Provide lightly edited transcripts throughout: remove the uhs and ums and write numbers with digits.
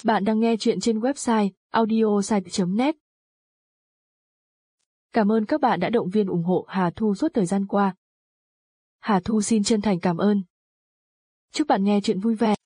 Bạn đang nghe chuyện trên website audiosite.net. Cảm ơn các bạn đã động viên ủng hộ Hà Thu suốt thời gian qua. Hà Thu xin chân thành cảm ơn. Chúc bạn nghe chuyện vui vẻ.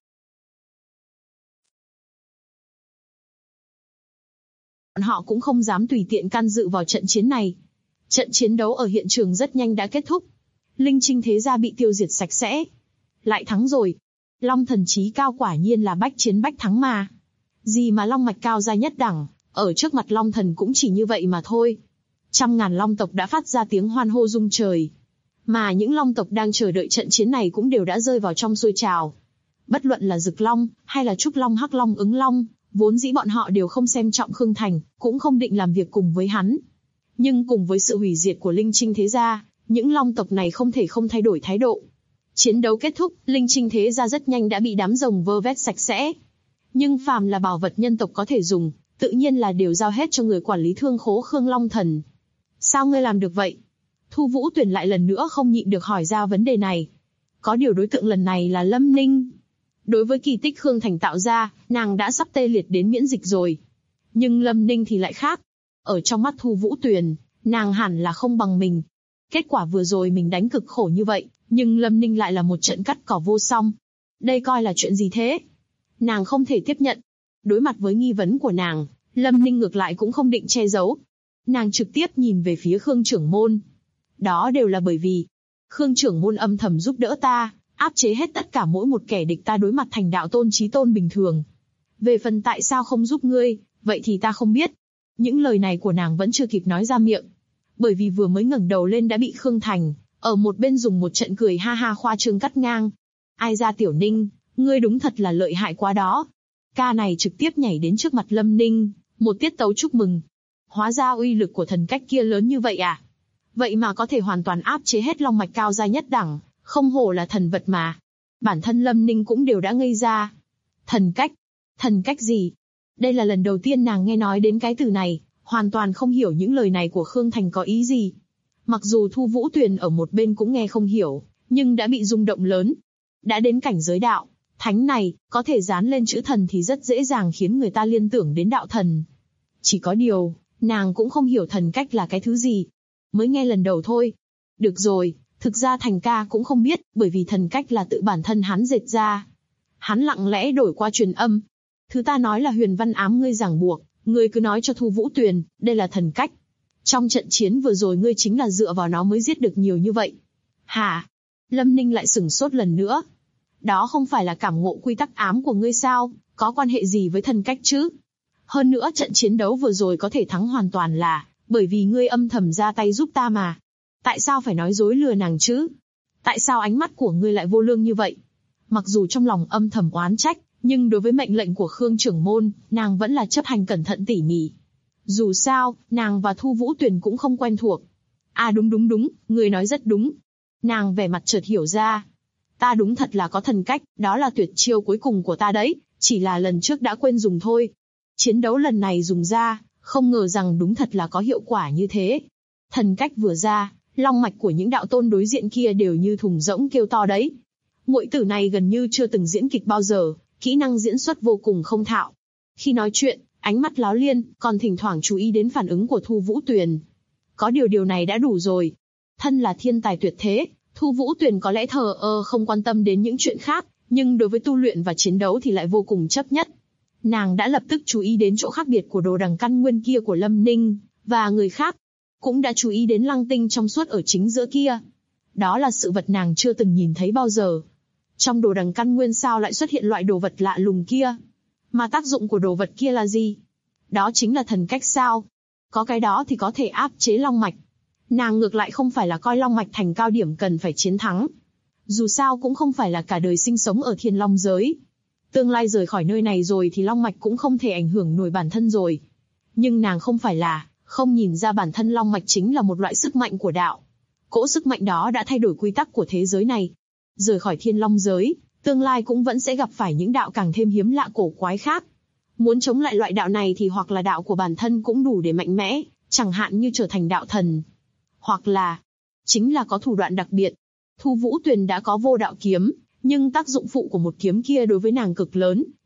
Họ cũng không dám tùy tiện can dự vào trận chiến này. Trận chiến đấu ở hiện trường rất nhanh đã kết thúc. Linh Trinh thế gia bị tiêu diệt sạch sẽ. Lại thắng rồi. Long thần trí cao quả nhiên là bách chiến bách thắng mà. Gì mà long mạch cao gia nhất đẳng, ở trước mặt long thần cũng chỉ như vậy mà thôi. Trăm ngàn long tộc đã phát ra tiếng hoan hô rung trời. Mà những long tộc đang chờ đợi trận chiến này cũng đều đã rơi vào trong sôi trào. Bất luận là Dực Long, hay là Trúc Long, Hắc Long, Ứng Long, vốn dĩ bọn họ đều không xem trọng Khương Thành, cũng không định làm việc cùng với hắn. Nhưng cùng với sự hủy diệt của Linh Trinh thế gia, những long tộc này không thể không thay đổi thái độ. Chiến đấu kết thúc, Linh Trinh thế gia rất nhanh đã bị đám rồng vơ vét sạch sẽ. Nhưng phàm là bảo vật nhân tộc có thể dùng, tự nhiên là đều giao hết cho người quản lý thương khố Khương Long Thần. Sao ngươi làm được vậy? Thu Vũ Tuyển lại lần nữa không nhịn được hỏi ra vấn đề này. Có điều đối tượng lần này là Lâm Ninh. Đối với kỳ tích Khương Thành tạo ra, nàng đã sắp tê liệt đến miễn dịch rồi. Nhưng Lâm Ninh thì lại khác. Ở trong mắt Thu Vũ Tuyển, nàng hẳn là không bằng mình. Kết quả vừa rồi mình đánh cực khổ như vậy, nhưng Lâm Ninh lại là một trận cắt cỏ vô song. Đây coi là chuyện gì thế? Nàng không thể tiếp nhận. Đối mặt với nghi vấn của nàng, Lâm Ninh ngược lại cũng không định che giấu. Nàng trực tiếp nhìn về phía Khương trưởng môn. Đó đều là bởi vì Khương trưởng môn âm thầm giúp đỡ ta, áp chế hết tất cả mỗi một kẻ địch ta đối mặt thành đạo tôn chí tôn bình thường. Về phần tại sao không giúp ngươi, vậy thì ta không biết. Những lời này của nàng vẫn chưa kịp nói ra miệng. Bởi vì vừa mới ngẩng đầu lên đã bị Khương Thành, ở một bên dùng một trận cười ha ha khoa trương cắt ngang. Ai ra Tiểu Ninh, ngươi đúng thật là lợi hại quá đó. Ca này trực tiếp nhảy đến trước mặt Lâm Ninh, một tiết tấu chúc mừng. Hóa ra uy lực của thần cách kia lớn như vậy à? Vậy mà có thể hoàn toàn áp chế hết long mạch cao gia nhất đẳng, không hổ là thần vật mà. Bản thân Lâm Ninh cũng đều đã ngây ra. Thần cách? Thần cách gì? Đây là lần đầu tiên nàng nghe nói đến cái từ này, hoàn toàn không hiểu những lời này của Khương Thành có ý gì. Mặc dù Thu Vũ Tuyền ở một bên cũng nghe không hiểu, nhưng đã bị rung động lớn. Đã đến cảnh giới đạo thánh này, có thể dán lên chữ thần thì rất dễ dàng khiến người ta liên tưởng đến đạo thần. Chỉ có điều, nàng cũng không hiểu thần cách là cái thứ gì. Mới nghe lần đầu thôi. Được rồi, thực ra Thành ca cũng không biết, bởi vì thần cách là tự bản thân hắn dệt ra. Hắn lặng lẽ đổi qua truyền âm. Thứ ta nói là huyền văn ám ngươi ràng buộc, ngươi cứ nói cho Thu Vũ Tuyền, đây là thần cách. Trong trận chiến vừa rồi ngươi chính là dựa vào nó mới giết được nhiều như vậy. Hả? Lâm Ninh lại sửng sốt lần nữa. Đó không phải là cảm ngộ quy tắc ám của ngươi sao, có quan hệ gì với thần cách chứ? Hơn nữa trận chiến đấu vừa rồi có thể thắng hoàn toàn là bởi vì ngươi âm thầm ra tay giúp ta mà. Tại sao phải nói dối lừa nàng chứ? Tại sao ánh mắt của ngươi lại vô lương như vậy? Mặc dù trong lòng âm thầm oán trách, nhưng đối với mệnh lệnh của Khương trưởng môn, nàng vẫn là chấp hành cẩn thận tỉ mỉ. Dù sao, nàng và Thu Vũ Tuyền cũng không quen thuộc. À đúng, ngươi nói rất đúng. Nàng vẻ mặt chợt hiểu ra. Ta đúng thật là có thần cách, đó là tuyệt chiêu cuối cùng của ta đấy, chỉ là lần trước đã quên dùng thôi. Chiến đấu lần này dùng ra, không ngờ rằng đúng thật là có hiệu quả như thế. Thần cách vừa ra, long mạch của những đạo tôn đối diện kia đều như thùng rỗng kêu to đấy. Muội tử này gần như chưa từng diễn kịch bao giờ, kỹ năng diễn xuất vô cùng không thạo. Khi nói chuyện, ánh mắt láo liên, còn thỉnh thoảng chú ý đến phản ứng của Thu Vũ Tuyền. Có điều này đã đủ rồi. Thân là thiên tài tuyệt thế, Thu Vũ Tuyền có lẽ thờ ơ không quan tâm đến những chuyện khác, nhưng đối với tu luyện và chiến đấu thì lại vô cùng chấp nhất. Nàng đã lập tức chú ý đến chỗ khác biệt của đồ đằng căn nguyên kia của Lâm Ninh, và người khác. Cũng đã chú ý đến lăng tinh trong suốt ở chính giữa kia. Đó là sự vật nàng chưa từng nhìn thấy bao giờ. Trong đồ đằng căn nguyên sao lại xuất hiện loại đồ vật lạ lùng kia? Mà tác dụng của đồ vật kia là gì? Đó chính là thần cách sao? Có cái đó thì có thể áp chế long mạch. Nàng ngược lại không phải là coi long mạch thành cao điểm cần phải chiến thắng. Dù sao cũng không phải là cả đời sinh sống ở thiên long giới. Tương lai rời khỏi nơi này rồi thì long mạch cũng không thể ảnh hưởng nổi bản thân rồi. Nhưng nàng không phải là không nhìn ra bản thân long mạch chính là một loại sức mạnh của đạo. Cỗ sức mạnh đó đã thay đổi quy tắc của thế giới này. Rời khỏi thiên long giới, tương lai cũng vẫn sẽ gặp phải những đạo càng thêm hiếm lạ cổ quái khác. Muốn chống lại loại đạo này thì hoặc là đạo của bản thân cũng đủ để mạnh mẽ, chẳng hạn như trở thành đạo thần. Hoặc là, chính là có thủ đoạn đặc biệt. Thu Vũ Tuyền đã có vô đạo kiếm, nhưng tác dụng phụ của một kiếm kia đối với nàng cực lớn,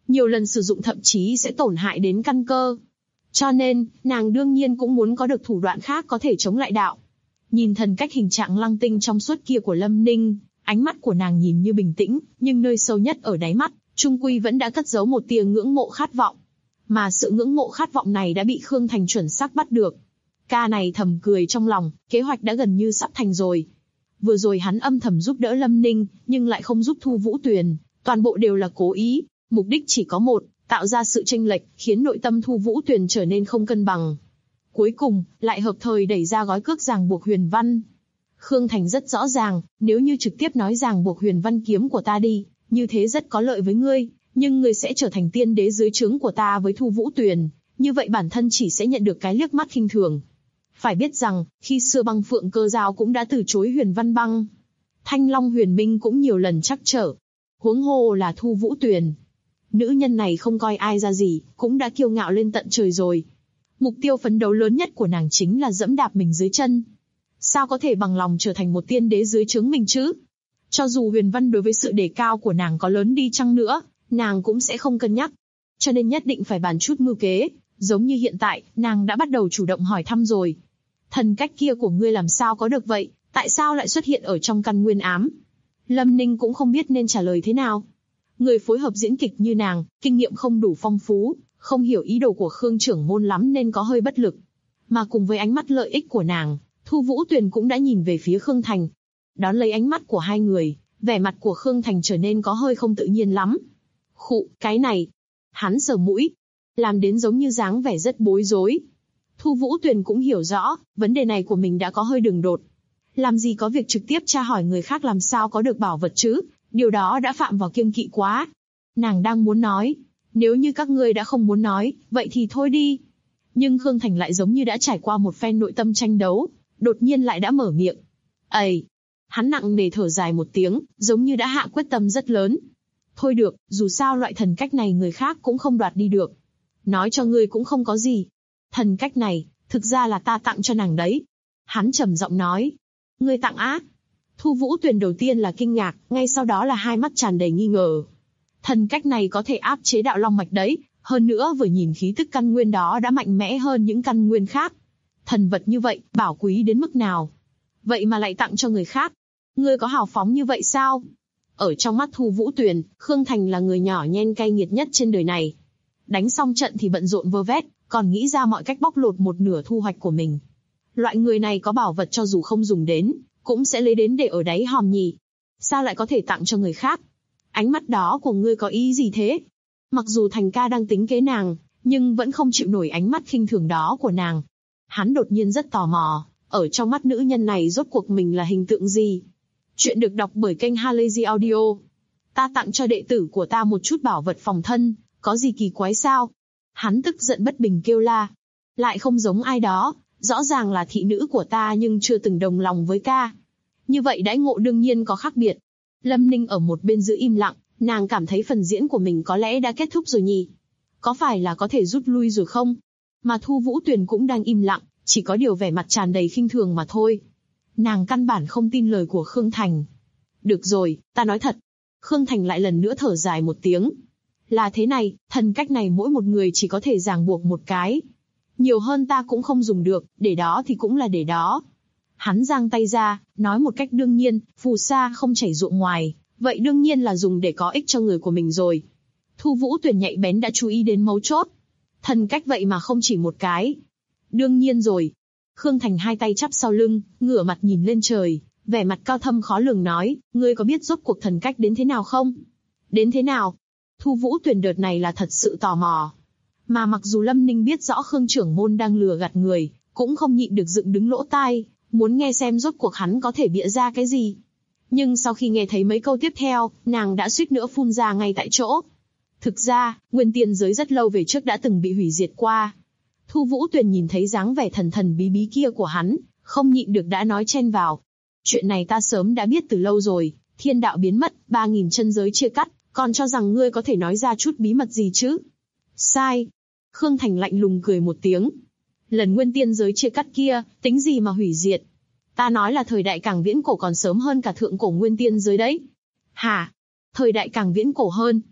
Nhiều lần sử dụng thậm chí sẽ tổn hại đến căn cơ. Cho nên, nàng đương nhiên cũng muốn có được thủ đoạn khác có thể chống lại đạo. Nhìn thần cách hình trạng lăng tinh trong suốt kia của Lâm Ninh, ánh mắt của nàng nhìn như bình tĩnh, nhưng nơi sâu nhất ở đáy mắt, trung quy vẫn đã cất giấu một tia ngưỡng mộ khát vọng. Mà sự ngưỡng mộ khát vọng này đã bị Khương Thành chuẩn xác bắt được. Ca này thầm cười trong lòng, kế hoạch đã gần như sắp thành rồi. Vừa rồi hắn âm thầm giúp đỡ Lâm Ninh, nhưng lại không giúp Thu Vũ Tuyền, toàn bộ đều là cố ý, mục đích chỉ có một, tạo ra sự chênh lệch, khiến nội tâm Thu Vũ Tuyền trở nên không cân bằng. Cuối cùng, lại hợp thời đẩy ra gói cước ràng buộc Huyền Văn. Khương Thành rất rõ ràng, nếu như trực tiếp nói ràng buộc Huyền Văn kiếm của ta đi, như thế rất có lợi với ngươi, nhưng ngươi sẽ trở thành tiên đế dưới trướng của ta với Thu Vũ Tuyền, như vậy bản thân chỉ sẽ nhận được cái liếc mắt khinh thường. Phải biết rằng, khi xưa Băng Phượng Cơ Dao cũng đã từ chối Huyền Văn Băng. Thanh Long Huyền Minh cũng nhiều lần trắc trở. Huống hồ là Thu Vũ Tuyền. Nữ nhân này không coi ai ra gì, cũng đã kiêu ngạo lên tận trời rồi. Mục tiêu phấn đấu lớn nhất của nàng chính là dẫm đạp mình dưới chân. Sao có thể bằng lòng trở thành một tiên đế dưới trướng mình chứ? Cho dù Huyền Văn đối với sự đề cao của nàng có lớn đi chăng nữa, nàng cũng sẽ không cân nhắc. Cho nên nhất định phải bàn chút mưu kế, giống như hiện tại, nàng đã bắt đầu chủ động hỏi thăm rồi. Thần cách kia của ngươi làm sao có được vậy, tại sao lại xuất hiện ở trong căn nguyên ám? Lâm Ninh cũng không biết nên trả lời thế nào. Người phối hợp diễn kịch như nàng, kinh nghiệm không đủ phong phú, không hiểu ý đồ của Khương trưởng môn lắm nên có hơi bất lực. Mà cùng với ánh mắt lợi ích của nàng, Thu Vũ Tuyền cũng đã nhìn về phía Khương Thành. Đón lấy ánh mắt của hai người, vẻ mặt của Khương Thành trở nên có hơi không tự nhiên lắm. Khụ, cái này. Hắn sờ mũi, làm đến giống như dáng vẻ rất bối rối. Thu Vũ Tuyền cũng hiểu rõ, vấn đề này của mình đã có hơi đường đột. Làm gì có việc trực tiếp tra hỏi người khác làm sao có được bảo vật chứ, điều đó đã phạm vào kiêng kỵ quá. Nàng đang muốn nói, nếu như các ngươi đã không muốn nói, vậy thì thôi đi. Nhưng Khương Thành lại giống như đã trải qua một phen nội tâm tranh đấu, đột nhiên lại đã mở miệng. Ây! Hắn nặng nề thở dài một tiếng, giống như đã hạ quyết tâm rất lớn. Thôi được, dù sao loại thần cách này người khác cũng không đoạt đi được. Nói cho ngươi cũng không có gì. Thần cách này, thực ra là ta tặng cho nàng đấy. Hắn trầm giọng nói. Ngươi tặng á? Thu Vũ Tuyền đầu tiên là kinh ngạc, ngay sau đó là hai mắt tràn đầy nghi ngờ. Thần cách này có thể áp chế đạo long mạch đấy, hơn nữa vừa nhìn khí tức căn nguyên đó đã mạnh mẽ hơn những căn nguyên khác. Thần vật như vậy, bảo quý đến mức nào? Vậy mà lại tặng cho người khác. Ngươi có hào phóng như vậy sao? Ở trong mắt Thu Vũ Tuyền, Khương Thành là người nhỏ nhen cay nghiệt nhất trên đời này. Đánh xong trận thì bận rộn vơ vét, còn nghĩ ra mọi cách bóc lột một nửa thu hoạch của mình. Loại người này có bảo vật cho dù không dùng đến, cũng sẽ lấy đến để ở đáy hòm nhỉ. Sao lại có thể tặng cho người khác? Ánh mắt đó của ngươi có ý gì thế? Mặc dù Thành ca đang tính kế nàng, nhưng vẫn không chịu nổi ánh mắt khinh thường đó của nàng. Hắn đột nhiên rất tò mò, ở trong mắt nữ nhân này rốt cuộc mình là hình tượng gì? Chuyện được đọc bởi kênh Halazy Audio. Ta tặng cho đệ tử của ta một chút bảo vật phòng thân, có gì kỳ quái sao? Hắn tức giận bất bình kêu la. Lại không giống ai đó, rõ ràng là thị nữ của ta nhưng chưa từng đồng lòng với ca. Như vậy đãi ngộ đương nhiên có khác biệt. Lâm Ninh ở một bên giữ im lặng, nàng cảm thấy phần diễn của mình có lẽ đã kết thúc rồi nhỉ? Có phải là có thể rút lui rồi không? Mà Thu Vũ Tuyền cũng đang im lặng, chỉ có điều vẻ mặt tràn đầy khinh thường mà thôi. Nàng căn bản không tin lời của Khương Thành. Được rồi, ta nói thật. Khương Thành lại lần nữa thở dài một tiếng. Là thế này, thần cách này mỗi một người chỉ có thể ràng buộc một cái. Nhiều hơn ta cũng không dùng được, để đó thì cũng là để đó. Hắn giang tay ra, nói một cách đương nhiên, phù sa không chảy ruộng ngoài, vậy đương nhiên là dùng để có ích cho người của mình rồi. Thu Vũ Tuyền nhạy bén đã chú ý đến mấu chốt. Thần cách vậy mà không chỉ một cái. Đương nhiên rồi. Khương Thành hai tay chắp sau lưng, ngửa mặt nhìn lên trời, vẻ mặt cao thâm khó lường nói, ngươi có biết rốt cuộc thần cách đến thế nào không? Đến thế nào? Thu Vũ Tuyền đợt này là thật sự tò mò. Mà mặc dù Lâm Ninh biết rõ Khương trưởng môn đang lừa gạt người, cũng không nhịn được dựng đứng lỗ tai, muốn nghe xem rốt cuộc hắn có thể bịa ra cái gì. Nhưng sau khi nghe thấy mấy câu tiếp theo, nàng đã suýt nữa phun ra ngay tại chỗ. Thực ra, nguyên tiên giới rất lâu về trước đã từng bị hủy diệt qua. Thu Vũ Tuyền nhìn thấy dáng vẻ thần thần bí bí kia của hắn, không nhịn được đã nói chen vào. Chuyện này ta sớm đã biết từ lâu rồi, thiên đạo biến mất, 3.000 chân giới chia cắt, còn cho rằng ngươi có thể nói ra chút bí mật gì chứ? Sai. Khương Thành lạnh lùng cười một tiếng. Lần nguyên tiên giới chia cắt kia, tính gì mà hủy diệt? Ta nói là thời đại càng viễn cổ còn sớm hơn cả thượng cổ nguyên tiên giới đấy. Hả? Thời đại càng viễn cổ hơn?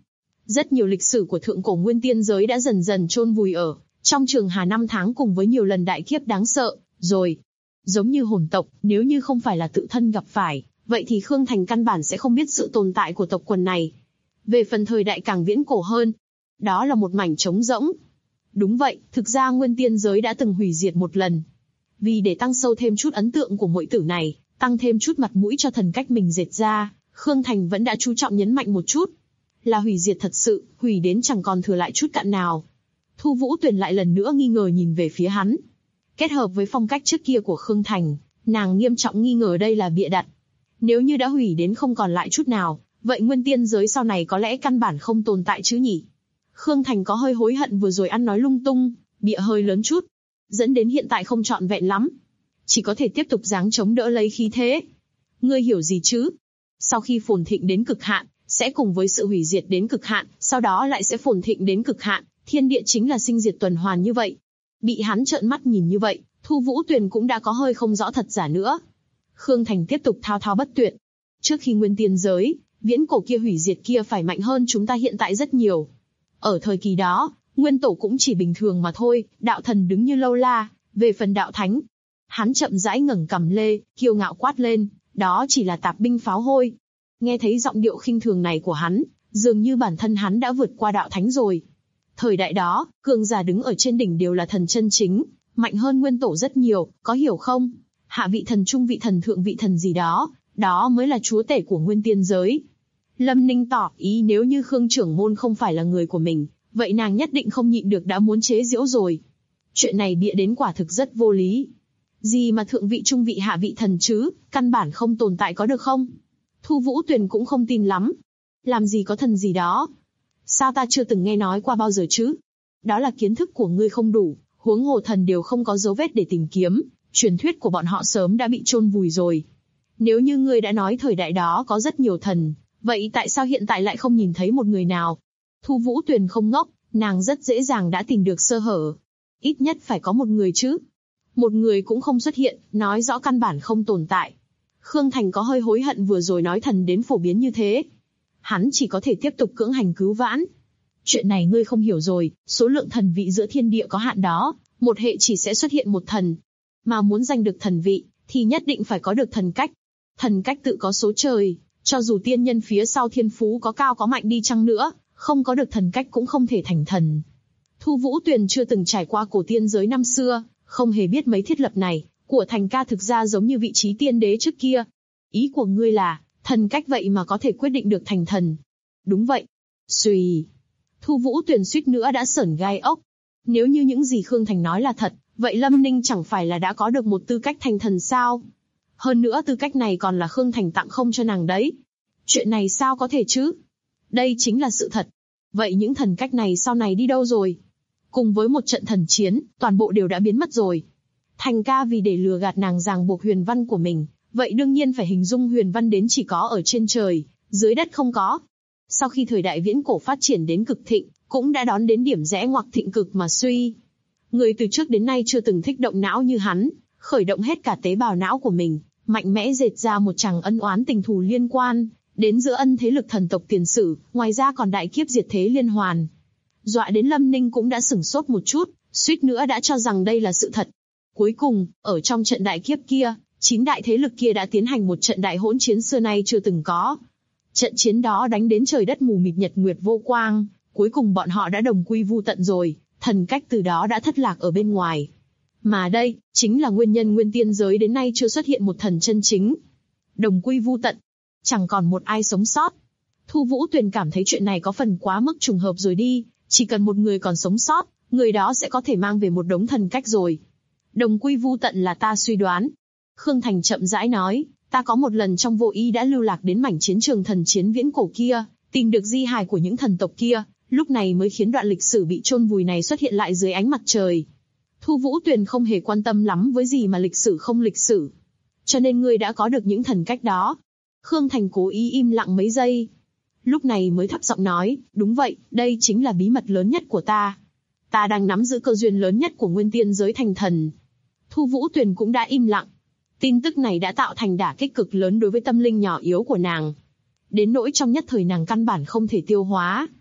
Rất nhiều lịch sử của thượng cổ nguyên tiên giới đã dần dần chôn vùi ở trong trường hà năm tháng cùng với nhiều lần đại kiếp đáng sợ, rồi. Giống như hồn tộc, nếu như không phải là tự thân gặp phải, vậy thì Khương Thành căn bản sẽ không biết sự tồn tại của tộc quần này. Về phần thời đại càng viễn cổ hơn, đó là một mảnh trống rỗng. Đúng vậy, thực ra nguyên tiên giới đã từng hủy diệt một lần. Vì để tăng sâu thêm chút ấn tượng của muội tử này, tăng thêm chút mặt mũi cho thần cách mình dệt ra, Khương Thành vẫn đã chú trọng nhấn mạnh một chút. Là hủy diệt thật sự, hủy đến chẳng còn thừa lại chút cặn nào. Thu Vũ Tuyền lại lần nữa nghi ngờ nhìn về phía hắn. Kết hợp với phong cách trước kia của Khương Thành, nàng nghiêm trọng nghi ngờ đây là bịa đặt. Nếu như đã hủy đến không còn lại chút nào, vậy nguyên tiên giới sau này có lẽ căn bản không tồn tại chứ nhỉ? Khương Thành có hơi hối hận vừa rồi ăn nói lung tung, bịa hơi lớn chút, dẫn đến hiện tại không trọn vẹn lắm. Chỉ có thể tiếp tục giáng chống đỡ lấy khí thế. Ngươi hiểu gì chứ? Sau khi phồn thịnh đến cực hạn, sẽ cùng với sự hủy diệt đến cực hạn, sau đó lại sẽ phồn thịnh đến cực hạn, thiên địa chính là sinh diệt tuần hoàn như vậy. Bị hắn trợn mắt nhìn như vậy, Thu Vũ Tuyền cũng đã có hơi không rõ thật giả nữa. Khương Thành tiếp tục thao thao bất tuyệt. Trước khi nguyên tiên giới, viễn cổ kia hủy diệt kia phải mạnh hơn chúng ta hiện tại rất nhiều. Ở thời kỳ đó, nguyên tổ cũng chỉ bình thường mà thôi, đạo thần đứng như lâu la, về phần đạo thánh. Hắn chậm rãi ngẩng cằm lê, kiêu ngạo quát lên, đó chỉ là tạp binh pháo hôi. Nghe thấy giọng điệu khinh thường này của hắn, dường như bản thân hắn đã vượt qua đạo thánh rồi. Thời đại đó, cường giả đứng ở trên đỉnh đều là thần chân chính, mạnh hơn nguyên tổ rất nhiều, có hiểu không? Hạ vị thần, trung vị thần, thượng vị thần gì đó, đó mới là chúa tể của nguyên tiên giới. Lâm Ninh tỏ ý nếu như Khương trưởng môn không phải là người của mình, vậy nàng nhất định không nhịn được đã muốn chế giễu rồi. Chuyện này bịa đến quả thực rất vô lý. Gì mà thượng vị, trung vị, hạ vị thần chứ, căn bản không tồn tại có được không? Thu Vũ Tuyền cũng không tin lắm. Làm gì có thần gì đó? Sao ta chưa từng nghe nói qua bao giờ chứ? Đó là kiến thức của ngươi không đủ, huống hồ thần đều không có dấu vết để tìm kiếm, truyền thuyết của bọn họ sớm đã bị chôn vùi rồi. Nếu như ngươi đã nói thời đại đó có rất nhiều thần, vậy tại sao hiện tại lại không nhìn thấy một người nào? Thu Vũ Tuyền không ngốc, nàng rất dễ dàng đã tìm được sơ hở. Ít nhất phải có một người chứ. Một người cũng không xuất hiện, nói rõ căn bản không tồn tại. Khương Thành có hơi hối hận vừa rồi nói thần đến phổ biến như thế. Hắn chỉ có thể tiếp tục cưỡng hành cứu vãn. Chuyện này ngươi không hiểu rồi, số lượng thần vị giữa thiên địa có hạn đó, một hệ chỉ sẽ xuất hiện một thần. Mà muốn giành được thần vị, thì nhất định phải có được thần cách. Thần cách tự có số trời, cho dù tiên nhân phía sau thiên phú có cao có mạnh đi chăng nữa, không có được thần cách cũng không thể thành thần. Thu Vũ Tuyền chưa từng trải qua cổ tiên giới năm xưa, không hề biết mấy thiết lập này, của Thành ca thực ra giống như vị trí tiên đế trước kia. Ý của ngươi là, thần cách vậy mà có thể quyết định được thành thần. Đúng vậy. Xùy. Thu Vũ Tuyền suýt nữa đã sởn gai ốc. Nếu như những gì Khương Thành nói là thật, vậy Lâm Ninh chẳng phải là đã có được một tư cách thành thần sao? Hơn nữa tư cách này còn là Khương Thành tặng không cho nàng đấy. Chuyện này sao có thể chứ? Đây chính là sự thật. Vậy những thần cách này sau này đi đâu rồi? Cùng với một trận thần chiến, toàn bộ đều đã biến mất rồi. Thành ca vì để lừa gạt nàng ràng buộc huyền văn của mình, vậy đương nhiên phải hình dung huyền văn đến chỉ có ở trên trời, dưới đất không có. Sau khi thời đại viễn cổ phát triển đến cực thịnh, cũng đã đón đến điểm rẽ ngoặc thịnh cực mà suy. Người từ trước đến nay chưa từng thích động não như hắn, khởi động hết cả tế bào não của mình, mạnh mẽ dệt ra một chằng ân oán tình thù liên quan đến giữa ân thế lực thần tộc tiền sử, ngoài ra còn đại kiếp diệt thế liên hoàn. Dọa đến Lâm Ninh cũng đã sửng sốt một chút, suýt nữa đã cho rằng đây là sự thật. Cuối cùng, ở trong trận đại kiếp kia, 9 đại thế lực kia đã tiến hành một trận đại hỗn chiến xưa nay chưa từng có. Trận chiến đó đánh đến trời đất mù mịt, nhật nguyệt vô quang, cuối cùng bọn họ đã đồng quy vu tận rồi, thần cách từ đó đã thất lạc ở bên ngoài. Mà đây, chính là nguyên nhân nguyên tiên giới đến nay chưa xuất hiện một thần chân chính. Đồng quy vu tận, chẳng còn một ai sống sót. Thu Vũ Tuyền cảm thấy chuyện này có phần quá mức trùng hợp rồi đi, chỉ cần một người còn sống sót, người đó sẽ có thể mang về một đống thần cách rồi. Đồng quy vu tận là ta suy đoán. Khương Thành chậm rãi nói, ta có một lần trong vô ý đã lưu lạc đến mảnh chiến trường thần chiến viễn cổ kia, tìm được di hài của những thần tộc kia, lúc này mới khiến đoạn lịch sử bị chôn vùi này xuất hiện lại dưới ánh mặt trời. Thu Vũ Tuyền không hề quan tâm lắm với gì mà lịch sử không lịch sử. Cho nên ngươi đã có được những thần cách đó. Khương Thành cố ý im lặng mấy giây. Lúc này mới thấp giọng nói, đúng vậy, đây chính là bí mật lớn nhất của ta. Ta đang nắm giữ cơ duyên lớn nhất của nguyên tiên giới thành thần. Thu Vũ Tuyền cũng đã im lặng. Tin tức này đã tạo thành đả kích cực lớn đối với tâm linh nhỏ yếu của nàng. Đến nỗi trong nhất thời nàng căn bản không thể tiêu hóa.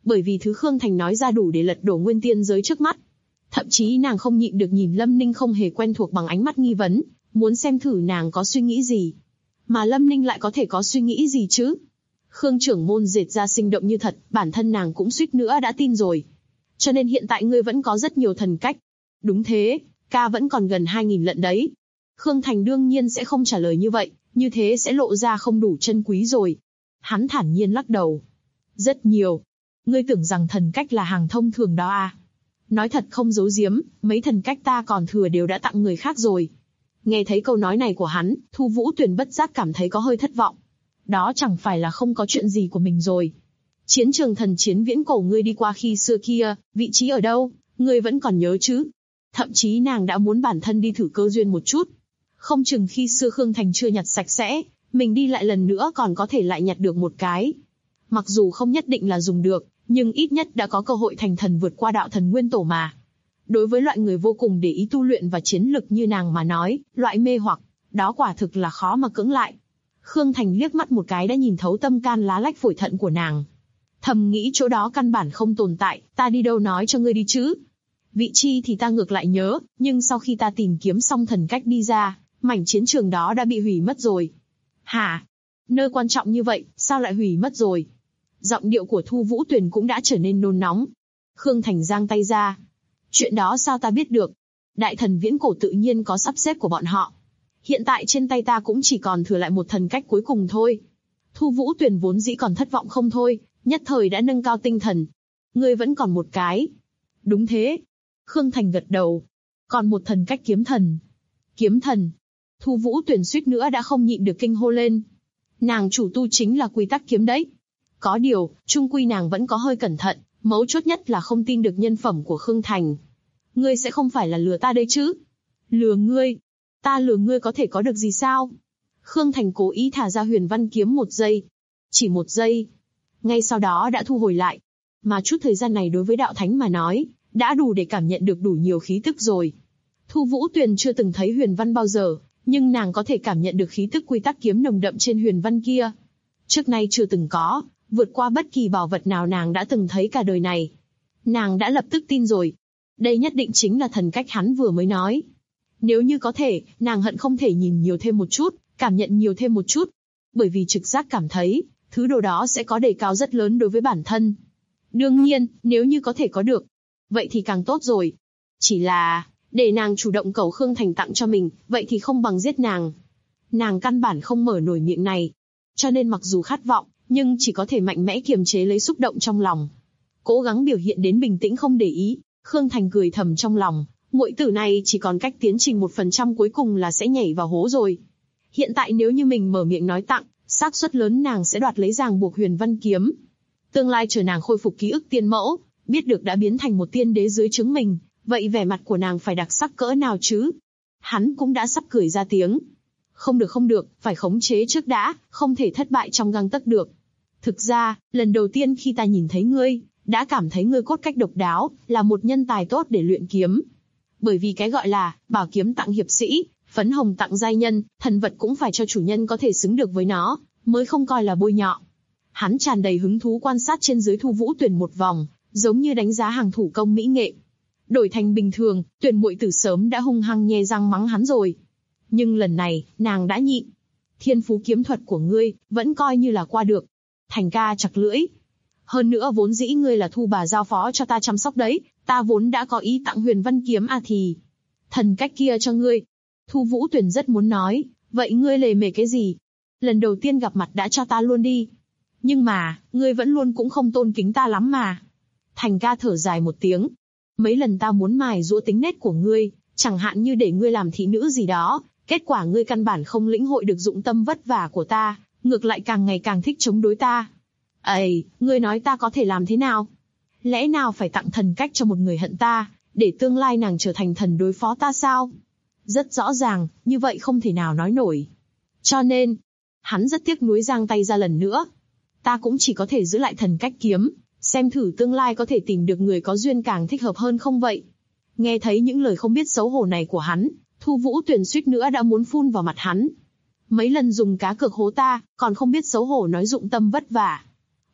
Bởi vì thứ Khương Thành nói ra đủ để lật đổ nguyên tiên giới trước mắt. Thậm chí nàng không nhịn được nhìn Lâm Ninh không hề quen thuộc bằng ánh mắt nghi vấn, muốn xem thử nàng có suy nghĩ gì. Mà Lâm Ninh lại có thể có suy nghĩ gì chứ? Khương trưởng môn dệt ra sinh động như thật, bản thân nàng cũng suýt nữa đã tin rồi. Cho nên hiện tại ngươi vẫn có rất nhiều thần cách. Đúng thế, ca vẫn còn gần 2.000 lận đấy. Khương Thành đương nhiên sẽ không trả lời như vậy, như thế sẽ lộ ra không đủ chân quý rồi. Hắn thản nhiên lắc đầu. Rất nhiều. Ngươi tưởng rằng thần cách là hàng thông thường đó à? Nói thật không giấu giếm, mấy thần cách ta còn thừa đều đã tặng người khác rồi. Nghe thấy câu nói này của hắn, Thu Vũ Tuyền bất giác cảm thấy có hơi thất vọng. Đó chẳng phải là không có chuyện gì của mình rồi. Chiến trường thần chiến viễn cổ ngươi đi qua khi xưa kia, vị trí ở đâu, ngươi vẫn còn nhớ chứ? Thậm chí nàng đã muốn bản thân đi thử cơ duyên một chút. Không chừng khi xưa Khương Thành chưa nhặt sạch sẽ, mình đi lại lần nữa còn có thể lại nhặt được một cái. Mặc dù không nhất định là dùng được, nhưng ít nhất đã có cơ hội thành thần vượt qua đạo thần nguyên tổ mà. Đối với loại người vô cùng để ý tu luyện và chiến lực như nàng mà nói, loại mê hoặc, đó quả thực là khó mà cưỡng lại. Khương Thành liếc mắt một cái đã nhìn thấu tâm can lá lách phổi thận của nàng. Thầm nghĩ chỗ đó căn bản không tồn tại, ta đi đâu nói cho ngươi đi chứ. Vị chi thì ta ngược lại nhớ, nhưng sau khi ta tìm kiếm xong thần cách đi ra, mảnh chiến trường đó đã bị hủy mất rồi. Hả? Nơi quan trọng như vậy, sao lại hủy mất rồi? Giọng điệu của Thu Vũ Tuyền cũng đã trở nên nôn nóng. Khương Thành giang tay ra. Chuyện đó sao ta biết được? Đại thần viễn cổ tự nhiên có sắp xếp của bọn họ. Hiện tại trên tay ta cũng chỉ còn thừa lại một thần cách cuối cùng thôi. Thu Vũ Tuyền vốn dĩ còn thất vọng không thôi, nhất thời đã nâng cao tinh thần. Ngươi vẫn còn một cái. Đúng thế. Khương Thành gật đầu. Còn một thần cách kiếm thần. Kiếm thần. Thu Vũ Tuyền suýt nữa đã không nhịn được kinh hô lên. Nàng chủ tu chính là quy tắc kiếm đấy. Có điều, chung quy nàng vẫn có hơi cẩn thận, mấu chốt nhất là không tin được nhân phẩm của Khương Thành. Ngươi sẽ không phải là lừa ta đây chứ? Lừa ngươi? Ta lừa ngươi có thể có được gì sao? Khương Thành cố ý thả ra huyền văn kiếm 1 giây. Chỉ 1 giây. Ngay sau đó đã thu hồi lại. Mà chút thời gian này đối với đạo thánh mà nói, đã đủ để cảm nhận được đủ nhiều khí tức rồi. Thu Vũ Tuyền chưa từng thấy huyền văn bao giờ, nhưng nàng có thể cảm nhận được khí tức quy tắc kiếm nồng đậm trên huyền văn kia. Trước nay chưa từng có, vượt qua bất kỳ bảo vật nào nàng đã từng thấy cả đời này. Nàng đã lập tức tin rồi. Đây nhất định chính là thần cách hắn vừa mới nói. Nếu như có thể, nàng hận không thể nhìn nhiều thêm một chút, cảm nhận nhiều thêm một chút. Bởi vì trực giác cảm thấy, thứ đồ đó sẽ có đề cao rất lớn đối với bản thân. Đương nhiên, nếu như có thể có được, vậy thì càng tốt rồi. Chỉ là, để nàng chủ động cầu Khương Thành tặng cho mình, vậy thì không bằng giết nàng. Nàng căn bản không mở nổi miệng này. Cho nên mặc dù khát vọng, nhưng chỉ có thể mạnh mẽ kiềm chế lấy xúc động trong lòng. Cố gắng biểu hiện đến bình tĩnh không để ý. Khương Thành cười thầm trong lòng, muội tử này chỉ còn cách tiến trình 1% cuối cùng là sẽ nhảy vào hố rồi. Hiện tại nếu như mình mở miệng nói tặng, xác suất lớn nàng sẽ đoạt lấy ràng buộc huyền văn kiếm. Tương lai chờ nàng khôi phục ký ức tiên mẫu, biết được đã biến thành một tiên đế dưới trướng mình, vậy vẻ mặt của nàng phải đặc sắc cỡ nào chứ? Hắn cũng đã sắp cười ra tiếng. Không được, phải khống chế trước đã, không thể thất bại trong gang tấc được. Thực ra, lần đầu tiên khi ta nhìn thấy ngươi, đã cảm thấy ngươi cốt cách độc đáo, là một nhân tài tốt để luyện kiếm. Bởi vì cái gọi là, bảo kiếm tặng hiệp sĩ, phấn hồng tặng giai nhân, thần vật cũng phải cho chủ nhân có thể xứng được với nó, mới không coi là bôi nhọ. Hắn tràn đầy hứng thú quan sát trên dưới Thu Vũ Tuyền một vòng, giống như đánh giá hàng thủ công mỹ nghệ. Đổi thành bình thường, Tuyền muội tử sớm đã hung hăng nhe răng mắng hắn rồi. Nhưng lần này, nàng đã nhịn. Thiên phú kiếm thuật của ngươi, vẫn coi như là qua được. Thành ca chặt lưỡi. Hơn nữa vốn dĩ ngươi là Thu bà giao phó cho ta chăm sóc đấy, ta vốn đã có ý tặng huyền văn kiếm thì. Thần cách kia cho ngươi. Thu Vũ Tuyền rất muốn nói, vậy ngươi lề mề cái gì? Lần đầu tiên gặp mặt đã cho ta luôn đi. Nhưng mà, ngươi vẫn luôn cũng không tôn kính ta lắm mà. Thành ca thở dài một tiếng. Mấy lần ta muốn mài giũa tính nết của ngươi, chẳng hạn như để ngươi làm thị nữ gì đó, kết quả ngươi căn bản không lĩnh hội được dụng tâm vất vả của ta, ngược lại càng ngày càng thích chống đối ta. Ây, ngươi nói ta có thể làm thế nào? Lẽ nào phải tặng thần cách cho một người hận ta, để tương lai nàng trở thành thần đối phó ta sao? Rất rõ ràng, như vậy không thể nào nói nổi. Cho nên, hắn rất tiếc nuối giang tay ra lần nữa. Ta cũng chỉ có thể giữ lại thần cách kiếm, xem thử tương lai có thể tìm được người có duyên càng thích hợp hơn không vậy. Nghe thấy những lời không biết xấu hổ này của hắn, Thu Vũ Tuyền suýt nữa đã muốn phun vào mặt hắn. Mấy lần dùng cá cược hố ta, còn không biết xấu hổ nói dụng tâm vất vả.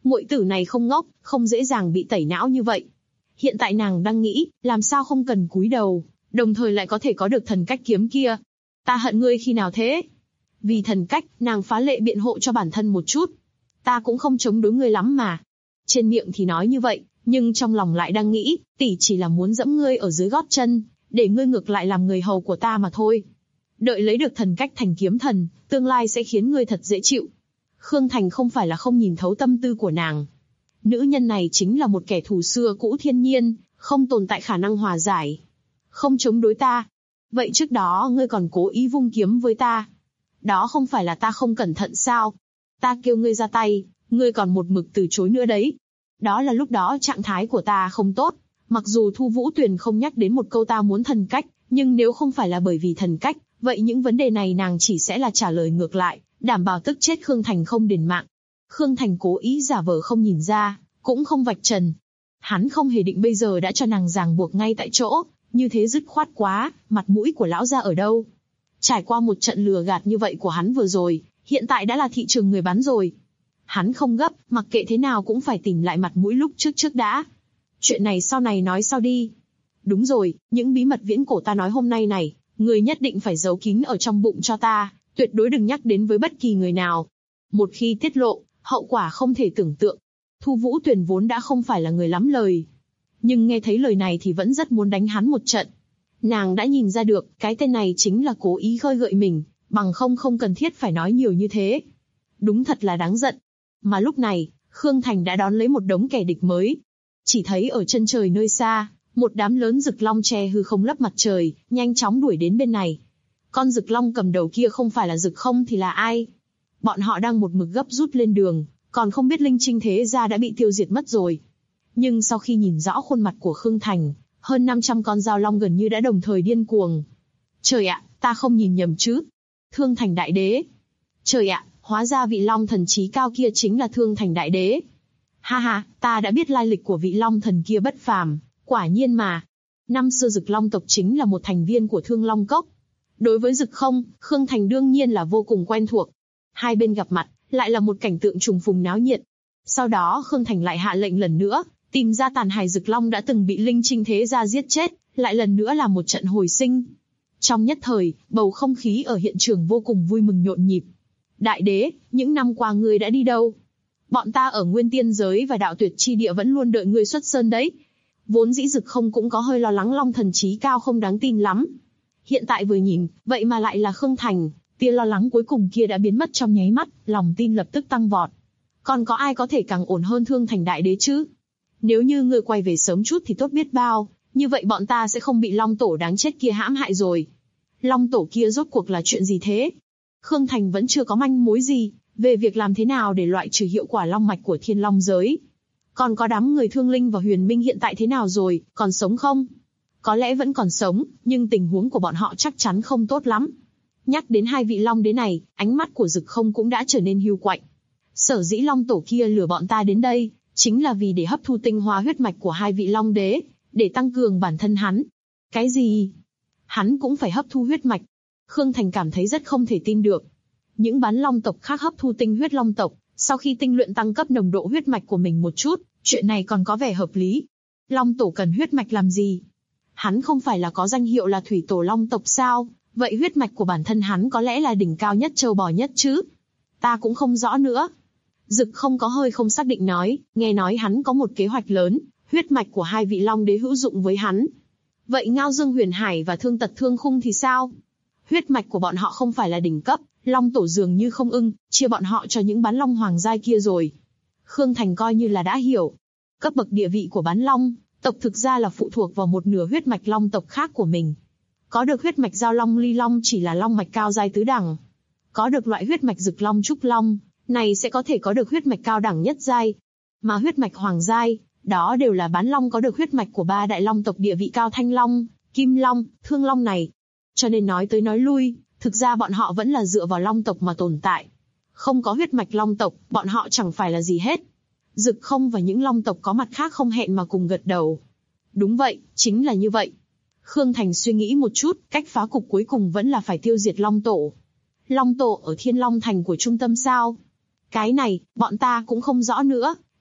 Muội tử này không ngốc, không dễ dàng bị tẩy não như vậy. Hiện tại nàng đang nghĩ, làm sao không cần cúi đầu, đồng thời lại có thể có được thần cách kiếm kia. Ta hận ngươi khi nào thế? Vì thần cách, nàng phá lệ biện hộ cho bản thân một chút. Ta cũng không chống đối ngươi lắm mà. Trên miệng thì nói như vậy, nhưng trong lòng lại đang nghĩ, tỷ chỉ là muốn dẫm ngươi ở dưới gót chân, để ngươi ngược lại làm người hầu của ta mà thôi. Đợi lấy được thần cách thành kiếm thần, tương lai sẽ khiến ngươi thật dễ chịu. Khương Thành không phải là không nhìn thấu tâm tư của nàng. Nữ nhân này chính là một kẻ thù xưa cũ thiên nhiên, không tồn tại khả năng hòa giải. Không chống đối ta. Vậy trước đó ngươi còn cố ý vung kiếm với ta. Đó không phải là ta không cẩn thận sao? Ta kêu ngươi ra tay, ngươi còn một mực từ chối nữa đấy. Đó là lúc đó trạng thái của ta không tốt. Mặc dù Thu Vũ Tuyền không nhắc đến một câu ta muốn thần cách, nhưng nếu không phải là bởi vì thần cách, vậy những vấn đề này nàng chỉ sẽ là trả lời ngược lại, đảm bảo tức chết Khương Thành không đền mạng. Khương Thành cố ý giả vờ không nhìn ra, cũng không vạch trần. Hắn không hề định bây giờ đã cho nàng ràng buộc ngay tại chỗ, như thế dứt khoát quá, mặt mũi của lão gia ở đâu? Trải qua một trận lừa gạt như vậy của hắn vừa rồi, hiện tại đã là thị trường người bán rồi. Hắn không gấp, mặc kệ thế nào cũng phải tìm lại mặt mũi lúc trước đã. Chuyện này sau này nói sau đi. Đúng rồi, những bí mật viễn cổ ta nói hôm nay này, người nhất định phải giấu kín ở trong bụng cho ta, tuyệt đối đừng nhắc đến với bất kỳ người nào. Một khi tiết lộ, hậu quả không thể tưởng tượng. Thu Vũ Tuyền vốn đã không phải là người lắm lời, nhưng nghe thấy lời này thì vẫn rất muốn đánh hắn một trận. Nàng đã nhìn ra được, cái tên này chính là cố ý khơi gợi mình, bằng không cần thiết phải nói nhiều như thế. Đúng thật là đáng giận. Mà lúc này, Khương Thành đã đón lấy một đống kẻ địch mới. Chỉ thấy ở chân trời nơi xa, một đám lớn rực long che hư không lấp mặt trời, nhanh chóng đuổi đến bên này. Con rực long cầm đầu kia không phải là rực không thì là ai? Bọn họ đang một mực gấp rút lên đường, còn không biết Linh Trinh Thế Gia đã bị tiêu diệt mất rồi. Nhưng sau khi nhìn rõ khuôn mặt của Khương Thành, hơn 500 con dao long gần như đã đồng thời điên cuồng. Trời ạ, ta không nhìn nhầm chứ? Thương Thành Đại Đế. Trời ạ, hóa ra vị long thần trí cao kia chính là Thương Thành Đại Đế. Ha ha, ta đã biết lai lịch của vị long thần kia bất phàm, quả nhiên mà. Năm xưa Dực Long tộc chính là một thành viên của Thương Long Cốc. Đối với Dực Không, Khương Thành đương nhiên là vô cùng quen thuộc. Hai bên gặp mặt, lại là một cảnh tượng trùng phùng náo nhiệt. Sau đó Khương Thành lại hạ lệnh lần nữa, tìm ra tàn hài Dực Long đã từng bị Linh Trinh Thế Gia giết chết, lại lần nữa là một trận hồi sinh. Trong nhất thời, bầu không khí ở hiện trường vô cùng vui mừng nhộn nhịp. Đại đế, những năm qua ngươi đã đi đâu? Bọn ta ở Nguyên Tiên Giới và Đạo Tuyệt Chi Địa vẫn luôn đợi ngươi xuất sơn đấy. Vốn dĩ Dực Không cũng có hơi lo lắng long thần trí cao không đáng tin lắm. Hiện tại vừa nhìn, vậy mà lại là Khương Thành, tia lo lắng cuối cùng kia đã biến mất trong nháy mắt, lòng tin lập tức tăng vọt. Còn có ai có thể càng ổn hơn Thương Thành Đại Đế chứ? Nếu như ngươi quay về sớm chút thì tốt biết bao, như vậy bọn ta sẽ không bị Long Tổ đáng chết kia hãm hại rồi. Long Tổ kia rốt cuộc là chuyện gì thế? Khương Thành vẫn chưa có manh mối gì về việc làm thế nào để loại trừ hiệu quả long mạch của Thiên Long giới. Còn có đám người Thương Linh và Huyền Minh hiện tại thế nào rồi, còn sống không? Có lẽ vẫn còn sống, nhưng tình huống của bọn họ chắc chắn không tốt lắm. Nhắc đến hai vị Long Đế này, ánh mắt của Dực Không cũng đã trở nên hiu quạnh. Sở dĩ Long Tổ kia lừa bọn ta đến đây, chính là vì để hấp thu tinh hoa huyết mạch của hai vị Long Đế, để tăng cường bản thân hắn. Cái gì? Hắn cũng phải hấp thu huyết mạch? Khương Thành cảm thấy rất không thể tin được. Những bán Long tộc khác hấp thu tinh huyết Long tộc, sau khi tinh luyện tăng cấp nồng độ huyết mạch của mình một chút, chuyện này còn có vẻ hợp lý. Long Tổ cần huyết mạch làm gì? Hắn không phải là có danh hiệu là Thủy Tổ Long tộc sao? Vậy huyết mạch của bản thân hắn có lẽ là đỉnh cao nhất châu bò nhất chứ? Ta cũng không rõ nữa. Dực Không có hơi không xác định nói, nghe nói hắn có một kế hoạch lớn, huyết mạch của hai vị Long Đế hữu dụng với hắn. Vậy Ngao Dương Huyền Hải và Thương Tật Thương Khung thì sao? Huyết mạch của bọn họ không phải là đỉnh cấp, Long Tổ dường như không ưng, chia bọn họ cho những bán Long hoàng giai kia rồi. Khương Thành coi như là đã hiểu. Cấp bậc địa vị của bán Long tộc thực ra là phụ thuộc vào một nửa huyết mạch Long tộc khác của mình. Có được huyết mạch Giao Long Ly Long chỉ là Long mạch cao giai tứ đẳng. Có được loại huyết mạch Dực Long Trúc Long, này sẽ có thể có được huyết mạch cao đẳng nhất giai. Mà huyết mạch hoàng giai, đó đều là bán Long có được huyết mạch của ba đại Long tộc địa vị cao Thanh Long, Kim Long, Thương Long này. Cho nên nói tới nói lui, thực ra bọn họ vẫn là dựa vào Long tộc mà tồn tại. Không có huyết mạch Long tộc, bọn họ chẳng phải là gì hết. Dực Không và những Long tộc có mặt khác không hẹn mà cùng gật đầu. Đúng vậy, chính là như vậy. Khương Thành suy nghĩ một chút, cách phá cục cuối cùng vẫn là phải tiêu diệt Long Tổ. Long Tổ ở Thiên Long Thành của trung tâm sao? Cái này, bọn ta cũng không rõ nữa,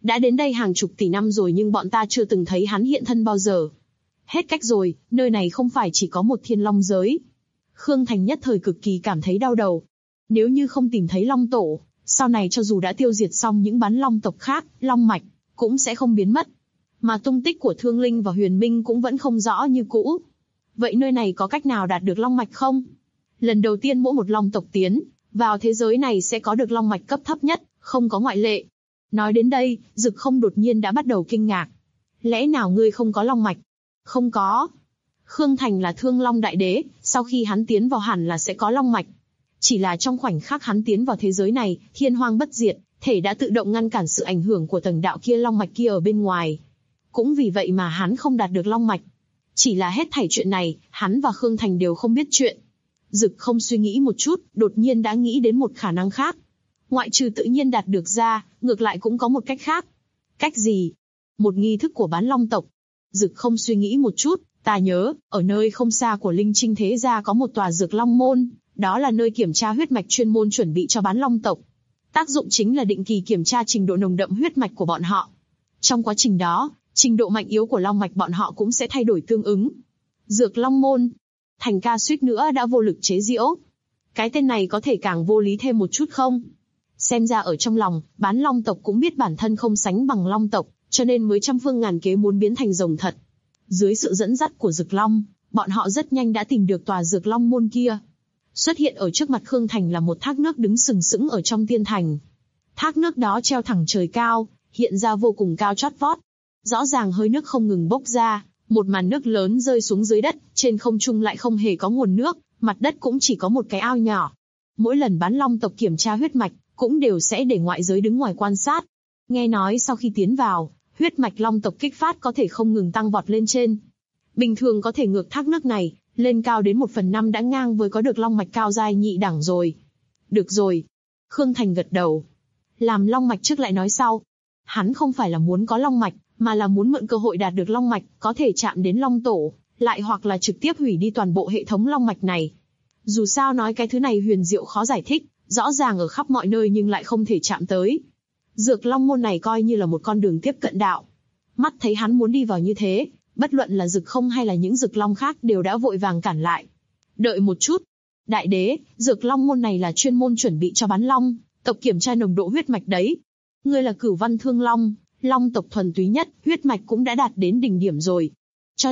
Đã đến đây hàng chục tỷ năm rồi nhưng bọn ta chưa từng thấy hắn hiện thân bao giờ. Hết cách rồi, nơi này không phải chỉ có một thiên long giới. Khương Thành nhất thời cực kỳ cảm thấy đau đầu. Nếu như không tìm thấy long tổ, sau này cho dù đã tiêu diệt xong những bán long tộc khác, long mạch cũng sẽ không biến mất. Mà tung tích của Thương Linh và Huyền Minh cũng vẫn không rõ như cũ. Vậy nơi này có cách nào đạt được long mạch không? Lần đầu tiên mỗi một long tộc tiến vào thế giới này sẽ có được long mạch cấp thấp nhất, không có ngoại lệ. Nói đến đây, Dực Không đột nhiên đã bắt đầu kinh ngạc. Lẽ nào ngươi không có long mạch? Không có. Khương Thành là Thương Long Đại Đế, sau khi hắn tiến vào hẳn là sẽ có long mạch. Chỉ là trong khoảnh khắc hắn tiến vào thế giới này, thiên hoang bất diệt, thể đã tự động ngăn cản sự ảnh hưởng của tầng đạo kia long mạch kia ở bên ngoài. Cũng vì vậy mà hắn không đạt được long mạch. Chỉ là hết thảy chuyện này, hắn và Khương Thành đều không biết chuyện. Dực Không suy nghĩ một chút, đột nhiên đã nghĩ đến một khả năng khác. Ngoại trừ tự nhiên đạt được ra, ngược lại cũng có một cách khác. Cách gì? Một nghi thức của bán long tộc. Dực Không suy nghĩ một chút, ta nhớ, ở nơi không xa của Linh Trinh Thế Gia có một tòa Dược Long Môn, đó là nơi kiểm tra huyết mạch chuyên môn chuẩn bị cho bán long tộc. Tác dụng chính là định kỳ kiểm tra trình độ nồng đậm huyết mạch của bọn họ. Trong quá trình đó, trình độ mạnh yếu của long mạch bọn họ cũng sẽ thay đổi tương ứng. Dược Long Môn. Thành ca suýt nữa đã vô lực chế giễu. Cái tên này có thể càng vô lý thêm một chút không? Xem ra ở trong lòng, bán long tộc cũng biết bản thân không sánh bằng long tộc, cho nên mới trăm phương ngàn kế muốn biến thành rồng thật. Dưới sự dẫn dắt của Dực Long, bọn họ rất nhanh đã tìm được tòa Dược Long Môn kia. Xuất hiện ở trước mặt Khương Thành là một thác nước đứng sừng sững ở trong tiên thành. Thác nước đó treo thẳng trời cao, hiện ra vô cùng cao chót vót. Rõ ràng hơi nước không ngừng bốc ra, một màn nước lớn rơi xuống dưới đất, trên không trung lại không hề có nguồn nước, mặt đất cũng chỉ có một cái ao nhỏ. Mỗi lần bán long tộc kiểm tra huyết mạch, cũng đều sẽ để ngoại giới đứng ngoài quan sát. Nghe nói sau khi tiến vào, huyết mạch long tộc kích phát có thể không ngừng tăng vọt lên trên. Bình thường có thể ngược thác nước này, lên cao đến 1/5 đã ngang với có được long mạch cao giai nhị đẳng rồi. Được rồi. Khương Thành gật đầu. Làm long mạch trước lại nói sau. Hắn không phải là muốn có long mạch, mà là muốn mượn cơ hội đạt được long mạch, có thể chạm đến long tổ, lại hoặc là trực tiếp hủy đi toàn bộ hệ thống long mạch này. Dù sao nói cái thứ này huyền diệu khó giải thích, rõ ràng ở khắp mọi nơi nhưng lại không thể chạm tới. Dược Long Môn này coi như là một con đường tiếp cận đạo. Mắt thấy hắn muốn đi vào như thế, bất luận là Dực Không hay là những Dực Long khác đều đã vội vàng cản lại. Đợi một chút. Đại đế, Dược Long Môn này là chuyên môn chuẩn bị cho bán long tộc kiểm tra nồng độ huyết mạch đấy. Ngươi là Cửu Văn Thương Long, long tộc thuần túy nhất, huyết mạch cũng đã đạt đến đỉnh điểm rồi. Cho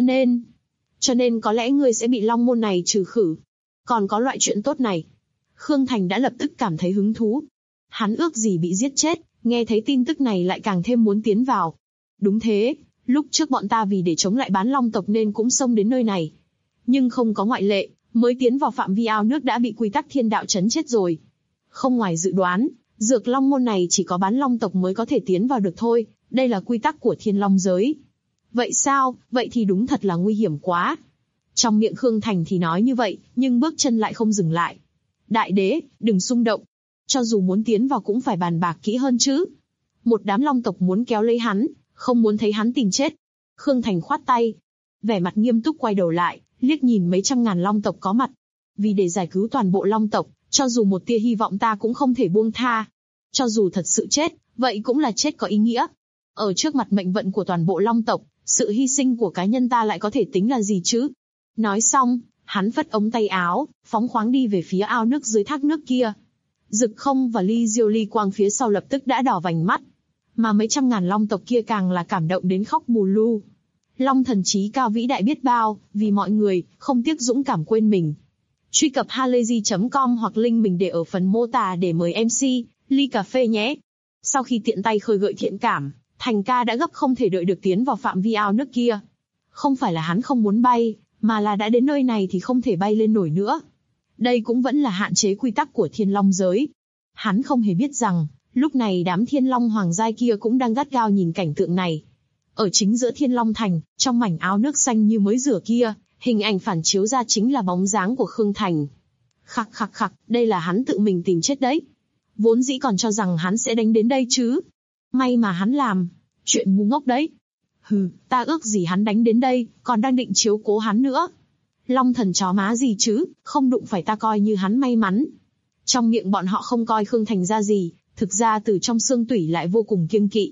nên có lẽ ngươi sẽ bị Long Môn này trừ khử. Còn có loại chuyện tốt này. Khương Thành đã lập tức cảm thấy hứng thú. Hắn ước gì bị giết chết, nghe thấy tin tức này lại càng thêm muốn tiến vào. Đúng thế, lúc trước bọn ta vì để chống lại bán long tộc nên cũng xông đến nơi này. Nhưng không có ngoại lệ, mới tiến vào phạm vi ao nước đã bị quy tắc thiên đạo chấn chết rồi. Không ngoài dự đoán, Dược Long Môn này chỉ có bán long tộc mới có thể tiến vào được thôi, đây là quy tắc của thiên long giới. Vậy sao, vậy thì đúng thật là nguy hiểm quá. Trong miệng Khương Thành thì nói như vậy, nhưng bước chân lại không dừng lại. Đại đế, đừng xung động. Cho dù muốn tiến vào cũng phải bàn bạc kỹ hơn chứ. Một đám long tộc muốn kéo lấy hắn, không muốn thấy hắn tìm chết. Khương Thành khoát tay. Vẻ mặt nghiêm túc quay đầu lại, liếc nhìn mấy trăm ngàn long tộc có mặt. Vì để giải cứu toàn bộ long tộc, cho dù một tia hy vọng ta cũng không thể buông tha. Cho dù thật sự chết, vậy cũng là chết có ý nghĩa. Ở trước mặt mệnh vận của toàn bộ long tộc, sự hy sinh của cá nhân ta lại có thể tính là gì chứ? Nói xong, hắn phất ống tay áo, phóng khoáng đi về phía ao nước dưới thác nước kia. Dực Không và Ly Diêu Ly Quang phía sau lập tức đã đỏ vành mắt. Mà mấy trăm ngàn long tộc kia càng là cảm động đến khóc mù lu. Long thần trí cao vĩ đại biết bao, vì mọi người, không tiếc dũng cảm quên mình. Truy cập halayzi.com hoặc link mình để ở phần mô tả để mời MC, ly cà phê nhé. Sau khi tiện tay khơi gợi thiện cảm, Thành ca đã gấp không thể đợi được tiến vào phạm vi ao nước kia. Không phải là hắn không muốn bay, mà là đã đến nơi này thì không thể bay lên nổi nữa. Đây cũng vẫn là hạn chế quy tắc của thiên long giới. Hắn không hề biết rằng, lúc này đám thiên long hoàng giai kia cũng đang gắt gao nhìn cảnh tượng này. Ở chính giữa thiên long thành, trong mảnh ao nước xanh như mới rửa kia, hình ảnh phản chiếu ra chính là bóng dáng của Khương Thành. Khặc khặc khặc, đây là hắn tự mình tìm chết đấy. Vốn dĩ còn cho rằng hắn sẽ đánh đến đây chứ. May mà hắn làm. Chuyện ngu ngốc đấy. Hừ, ta ước gì hắn đánh đến đây, còn đang định chiếu cố hắn nữa. Long thần chó má gì chứ, không đụng phải ta coi như hắn may mắn. Trong miệng bọn họ không coi Khương Thành ra gì, thực ra từ trong xương tủy lại vô cùng kiêng kỵ.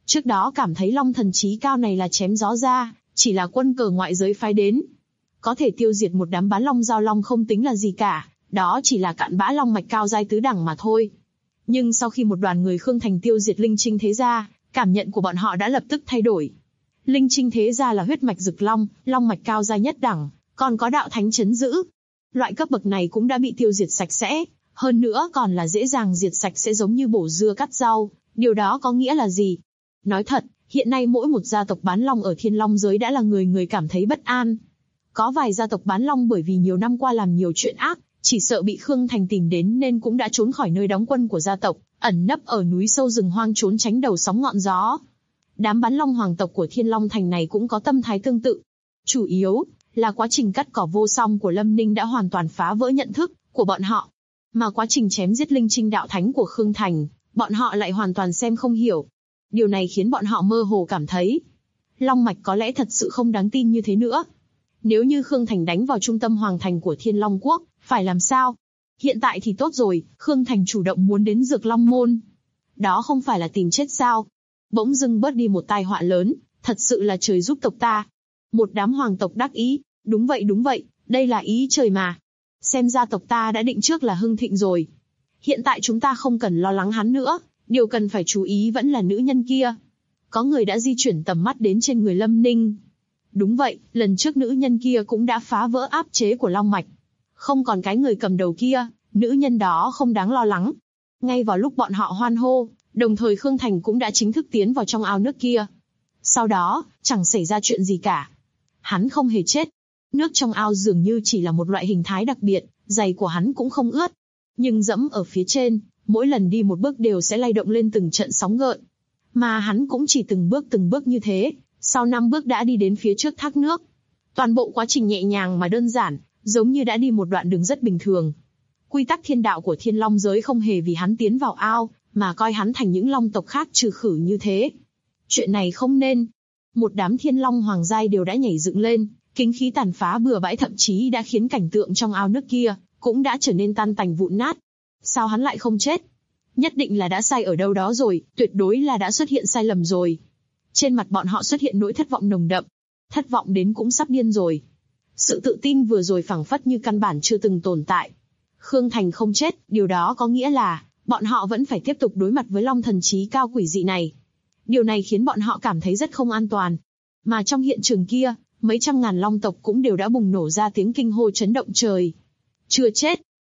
Trước đó cảm thấy Long Thần Chí Cao này là chém gió ra, chỉ là quân cờ ngoại giới phái đến. Có thể tiêu diệt một đám bán long giao long không tính là gì cả, đó chỉ là cặn bã long mạch cao giai tứ đẳng mà thôi. Nhưng sau khi một đoàn người Khương Thành tiêu diệt Linh Trinh Thế Gia, cảm nhận của bọn họ đã lập tức thay đổi. Linh Trinh Thế Gia là huyết mạch rực long, long mạch cao giai nhất đẳng, còn có đạo thánh chấn giữ. Loại cấp bậc này cũng đã bị tiêu diệt sạch sẽ, hơn nữa còn là dễ dàng diệt sạch sẽ giống như bổ dưa cắt rau. Điều đó có nghĩa là gì? Nói thật, hiện nay mỗi một gia tộc bán long ở Thiên Long giới đã là người cảm thấy bất an. Có vài gia tộc bán long bởi vì nhiều năm qua làm nhiều chuyện ác, chỉ sợ bị Khương Thành tìm đến nên cũng đã trốn khỏi nơi đóng quân của gia tộc, ẩn nấp ở núi sâu rừng hoang trốn tránh đầu sóng ngọn gió. Đám bán long hoàng tộc của Thiên Long Thành này cũng có tâm thái tương tự. Chủ yếu là quá trình cắt cỏ vô song của Lâm Ninh đã hoàn toàn phá vỡ nhận thức của bọn họ. Mà quá trình chém giết Linh Trinh đạo thánh của Khương Thành, bọn họ lại hoàn toàn xem không hiểu. Điều này khiến bọn họ mơ hồ cảm thấy, Long Mạch có lẽ thật sự không đáng tin như thế nữa. Nếu như Khương Thành đánh vào trung tâm hoàng thành của Thiên Long Quốc, phải làm sao? Hiện tại thì tốt rồi, Khương Thành chủ động muốn đến Dược Long Môn. Đó không phải là tìm chết sao? Bỗng dưng bớt đi một tai họa lớn, thật sự là trời giúp tộc ta. Một đám hoàng tộc đắc ý, đúng vậy, đây là ý trời mà. Xem ra tộc ta đã định trước là hưng thịnh rồi. Hiện tại chúng ta không cần lo lắng hắn nữa, điều cần phải chú ý vẫn là nữ nhân kia. Có người đã di chuyển tầm mắt đến trên người Lâm Ninh. Đúng vậy, lần trước nữ nhân kia cũng đã phá vỡ áp chế của Long Mạch. Không còn cái người cầm đầu kia, nữ nhân đó không đáng lo lắng. Ngay vào lúc bọn họ hoan hô, đồng thời Khương Thành cũng đã chính thức tiến vào trong ao nước kia. Sau đó, chẳng xảy ra chuyện gì cả. Hắn không hề chết. Nước trong ao dường như chỉ là một loại hình thái đặc biệt, giày của hắn cũng không ướt. Nhưng dẫm ở phía trên, mỗi lần đi một bước đều sẽ lay động lên từng trận sóng gợn. Mà hắn cũng chỉ từng bước như thế, sau 5 bước đã đi đến phía trước thác nước. Toàn bộ quá trình nhẹ nhàng mà đơn giản, giống như đã đi một đoạn đường rất bình thường. Quy tắc thiên đạo của Thiên Long giới không hề vì hắn tiến vào ao, mà coi hắn thành những long tộc khác trừ khử như thế. Chuyện này không nên. Một đám thiên long hoàng giai đều đã nhảy dựng lên, kinh khí tàn phá bừa bãi thậm chí đã khiến cảnh tượng trong ao nước kia cũng đã trở nên tan tành vụn nát. Sao hắn lại không chết? Nhất định là đã sai ở đâu đó rồi, tuyệt đối là đã xuất hiện sai lầm rồi. Trên mặt bọn họ xuất hiện nỗi thất vọng nồng đậm. Thất vọng đến cũng sắp điên rồi. Sự tự tin vừa rồi phảng phất như căn bản chưa từng tồn tại. Khương Thành không chết, điều đó có nghĩa là bọn họ vẫn phải tiếp tục đối mặt với Long Thần Chí Cao quỷ dị này. Điều này khiến bọn họ cảm thấy rất không an toàn. Mà trong hiện trường kia, mấy trăm ngàn long tộc cũng đều đã bùng nổ ra tiếng kinh hô chấn động trời. Chưa chết.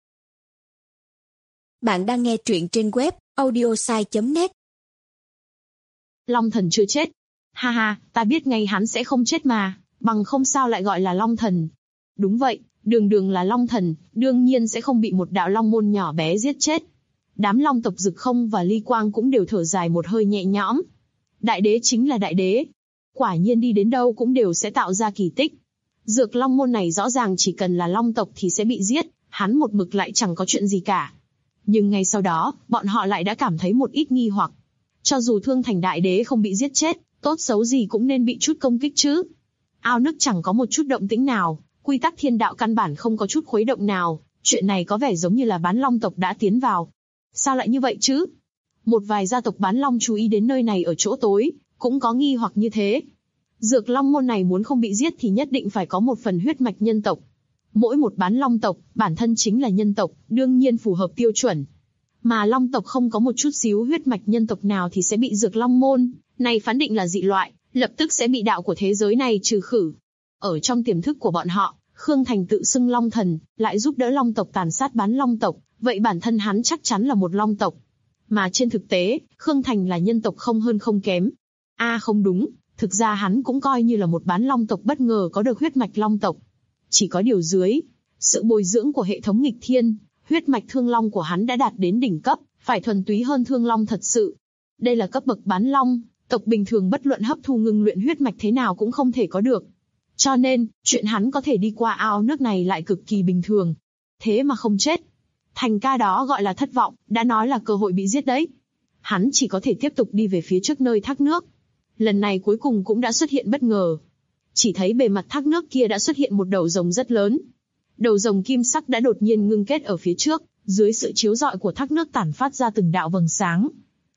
Bạn đang nghe truyện trên web audiosai.net. Long thần chưa chết. Ha ha, ta biết ngay hắn sẽ không chết mà, bằng không sao lại gọi là Long thần. Đúng vậy, đường là Long thần, đương nhiên sẽ không bị một đạo long môn nhỏ bé giết chết. Đám long tộc Dực Không và Ly Quang cũng đều thở dài một hơi nhẹ nhõm. Đại đế chính là đại đế. Quả nhiên đi đến đâu cũng đều sẽ tạo ra kỳ tích. Dược Long môn này rõ ràng chỉ cần là long tộc thì sẽ bị giết, hắn một mực lại chẳng có chuyện gì cả. Nhưng ngay sau đó, bọn họ lại đã cảm thấy một ít nghi hoặc. Cho dù Thương Thành đại đế không bị giết chết, tốt xấu gì cũng nên bị chút công kích chứ. Ao nước chẳng có một chút động tĩnh nào, quy tắc thiên đạo căn bản không có chút khuấy động nào, chuyện này có vẻ giống như là bán long tộc đã tiến vào. Sao lại như vậy chứ? Một vài gia tộc bán long chú ý đến nơi này ở chỗ tối, cũng có nghi hoặc như thế. Dược Long môn này muốn không bị giết thì nhất định phải có một phần huyết mạch nhân tộc. Mỗi một bán long tộc, bản thân chính là nhân tộc, đương nhiên phù hợp tiêu chuẩn. Mà long tộc không có một chút xíu huyết mạch nhân tộc nào thì sẽ bị Dược Long môn này phán định là dị loại, lập tức sẽ bị đạo của thế giới này trừ khử. Ở trong tiềm thức của bọn họ, Khương Thành tự xưng long thần, lại giúp đỡ long tộc tàn sát bán long tộc, vậy bản thân hắn chắc chắn là một long tộc. Mà trên thực tế, Khương Thành là nhân tộc không hơn không kém. Không đúng, thực ra hắn cũng coi như là một bán long tộc bất ngờ có được huyết mạch long tộc. Chỉ có điều dưới sự bồi dưỡng của hệ thống nghịch thiên, huyết mạch thương long của hắn đã đạt đến đỉnh cấp, phải thuần túy hơn thương long thật sự. Đây là cấp bậc bán long, tộc bình thường bất luận hấp thu ngưng luyện huyết mạch thế nào cũng không thể có được. Cho nên, chuyện hắn có thể đi qua ao nước này lại cực kỳ bình thường. Thế mà không chết. Thành ca đó gọi là thất vọng, đã nói là cơ hội bị giết đấy. Hắn chỉ có thể tiếp tục đi về phía trước nơi thác nước. Lần này cuối cùng cũng đã xuất hiện bất ngờ. Chỉ thấy bề mặt thác nước kia đã xuất hiện một đầu rồng rất lớn. Đầu rồng kim sắc đã đột nhiên ngưng kết ở phía trước, dưới sự chiếu rọi của thác nước tản phát ra từng đạo vầng sáng.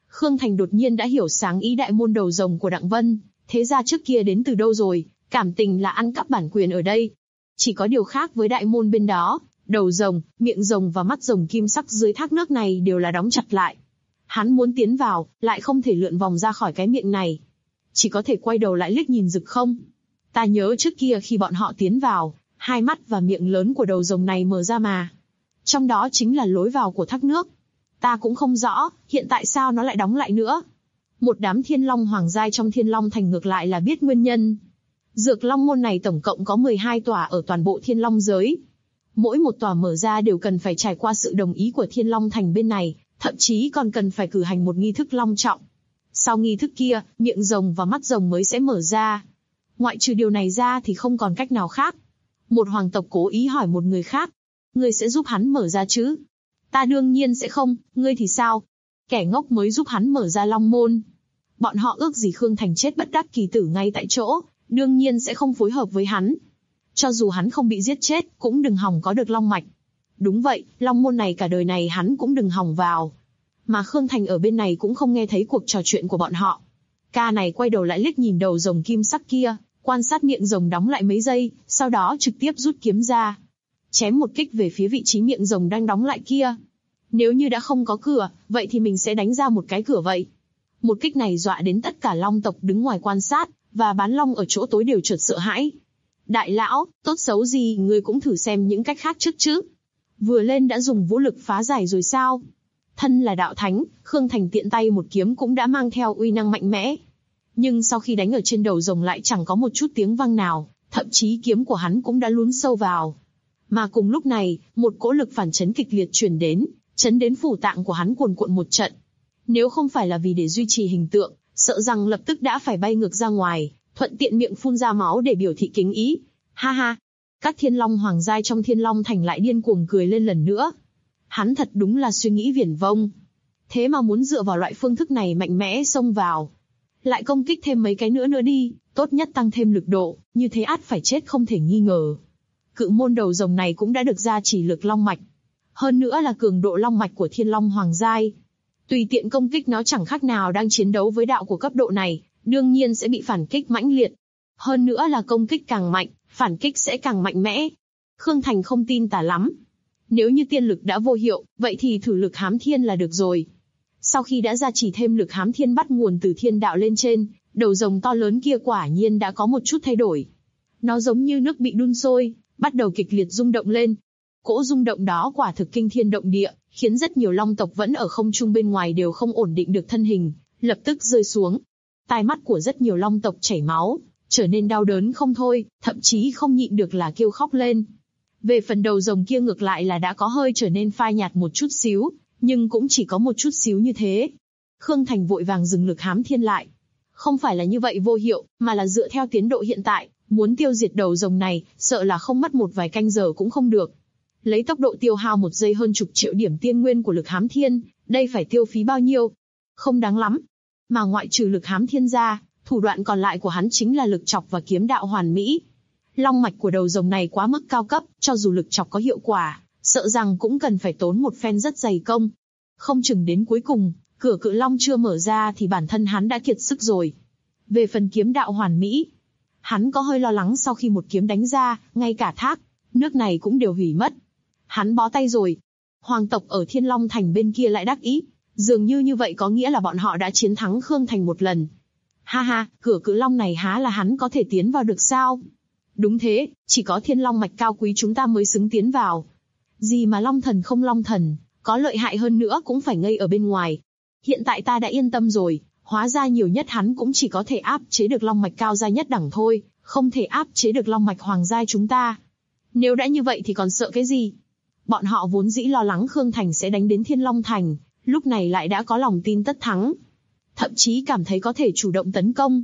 Khương Thành đột nhiên đã hiểu sáng ý đại môn đầu rồng của Đặng Vân, thế ra trước kia đến từ đâu rồi, cảm tình là ăn cắp bản quyền ở đây. Chỉ có điều khác với đại môn bên đó, đầu rồng, miệng rồng và mắt rồng kim sắc dưới thác nước này đều là đóng chặt lại. Hắn muốn tiến vào, lại không thể lượn vòng ra khỏi cái miệng này. Chỉ có thể quay đầu lại liếc nhìn Dực Không. Ta nhớ trước kia khi bọn họ tiến vào, hai mắt và miệng lớn của đầu rồng này mở ra mà. Trong đó chính là lối vào của thác nước. Ta cũng không rõ, hiện tại sao nó lại đóng lại nữa. Một đám thiên long hoàng giai trong Thiên Long Thành ngược lại là biết nguyên nhân. Dược long môn này tổng cộng có 12 tòa ở toàn bộ Thiên Long giới. Mỗi một tòa mở ra đều cần phải trải qua sự đồng ý của Thiên Long Thành bên này, thậm chí còn cần phải cử hành một nghi thức long trọng. Sau nghi thức kia, miệng rồng và mắt rồng mới sẽ mở ra. Ngoại trừ điều này ra thì không còn cách nào khác. Một hoàng tộc cố ý hỏi một người khác. Ngươi sẽ giúp hắn mở ra chứ? Ta đương nhiên sẽ không, ngươi thì sao? Kẻ ngốc mới giúp hắn mở ra long môn. Bọn họ ước gì Khương Thành chết bất đắc kỳ tử ngay tại chỗ, đương nhiên sẽ không phối hợp với hắn. Cho dù hắn không bị giết chết, cũng đừng hòng có được long mạch. Đúng vậy, long môn này cả đời này hắn cũng đừng hòng vào. Mà Khương Thành ở bên này cũng không nghe thấy cuộc trò chuyện của bọn họ. Ca này quay đầu lại liếc nhìn đầu rồng kim sắc kia, quan sát miệng rồng đóng lại mấy giây, sau đó trực tiếp rút kiếm ra. Chém một kích về phía vị trí miệng rồng đang đóng lại kia. Nếu như đã không có cửa, vậy thì mình sẽ đánh ra một cái cửa vậy. Một kích này dọa đến tất cả long tộc đứng ngoài quan sát, và bán long ở chỗ tối đều chợt sợ hãi. Đại lão, tốt xấu gì ngươi cũng thử xem những cách khác trước chứ. Vừa lên đã dùng vũ lực phá giải rồi sao? Thân là đạo thánh, Khương Thành tiện tay một kiếm cũng đã mang theo uy năng mạnh mẽ. Nhưng sau khi đánh ở trên đầu rồng lại chẳng có một chút tiếng vang nào, thậm chí kiếm của hắn cũng đã lún sâu vào. Mà cùng lúc này, một cỗ lực phản chấn kịch liệt truyền đến, chấn đến phủ tạng của hắn cuồn cuộn một trận. Nếu không phải là vì để duy trì hình tượng, sợ rằng lập tức đã phải bay ngược ra ngoài, thuận tiện miệng phun ra máu để biểu thị kính ý. Ha ha! Các thiên long hoàng giai trong Thiên Long Thành lại điên cuồng cười lên lần nữa. Hắn thật đúng là suy nghĩ viển vông. Thế mà muốn dựa vào loại phương thức này mạnh mẽ xông vào. Lại công kích thêm mấy cái nữa đi, tốt nhất tăng thêm lực độ, như thế ắt phải chết không thể nghi ngờ. Cự môn đầu rồng này cũng đã được gia trì lực long mạch. Hơn nữa là cường độ long mạch của Thiên Long Hoàng giai. Tùy tiện công kích nó chẳng khác nào đang chiến đấu với đạo của cấp độ này, đương nhiên sẽ bị phản kích mãnh liệt. Hơn nữa là công kích càng mạnh, phản kích sẽ càng mạnh mẽ. Khương Thành không tin tà lắm. Nếu như tiên lực đã vô hiệu, vậy thì thử lực hám thiên là được rồi. Sau khi đã gia trì thêm lực hám thiên bắt nguồn từ thiên đạo lên trên, đầu rồng to lớn kia quả nhiên đã có một chút thay đổi. Nó giống như nước bị đun sôi, bắt đầu kịch liệt rung động lên. Cỗ rung động đó quả thực kinh thiên động địa, khiến rất nhiều long tộc vẫn ở không trung bên ngoài đều không ổn định được thân hình, lập tức rơi xuống. Tai mắt của rất nhiều long tộc chảy máu, trở nên đau đớn không thôi, thậm chí không nhịn được là kêu khóc lên. Về phần đầu rồng kia ngược lại là đã có hơi trở nên phai nhạt một chút xíu, nhưng cũng chỉ có một chút xíu như thế. Khương Thành vội vàng dừng lực hám thiên lại. Không phải là như vậy vô hiệu, mà là dựa theo tiến độ hiện tại, muốn tiêu diệt đầu rồng này, sợ là không mất một vài canh giờ cũng không được. Lấy tốc độ tiêu hao một giây hơn chục triệu điểm tiên nguyên của lực hám thiên, đây phải tiêu phí bao nhiêu? Không đáng lắm. Mà ngoại trừ lực hám thiên ra, thủ đoạn còn lại của hắn chính là lực chọc và kiếm đạo hoàn mỹ. Long mạch của đầu rồng này quá mức cao cấp, cho dù lực chọc có hiệu quả, sợ rằng cũng cần phải tốn một phen rất dày công. Không chừng đến cuối cùng, cửa cự long chưa mở ra thì bản thân hắn đã kiệt sức rồi. Về phần kiếm đạo hoàn mỹ, hắn có hơi lo lắng sau khi một kiếm đánh ra, ngay cả thác nước này cũng đều hủy mất. Hắn bó tay rồi. Hoàng tộc ở Thiên Long Thành bên kia lại đắc ý, dường như vậy có nghĩa là bọn họ đã chiến thắng Khương Thành một lần. Ha ha, cửa cự long này há là hắn có thể tiến vào được sao? Đúng thế, chỉ có thiên long mạch cao quý chúng ta mới xứng tiến vào. Gì mà long thần không long thần, có lợi hại hơn nữa cũng phải ngây ở bên ngoài. Hiện tại ta đã yên tâm rồi, hóa ra nhiều nhất hắn cũng chỉ có thể áp chế được long mạch cao giai nhất đẳng thôi, không thể áp chế được long mạch hoàng giai chúng ta. Nếu đã như vậy thì còn sợ cái gì? Bọn họ vốn dĩ lo lắng Khương Thành sẽ đánh đến Thiên Long Thành, lúc này lại đã có lòng tin tất thắng. Thậm chí cảm thấy có thể chủ động tấn công.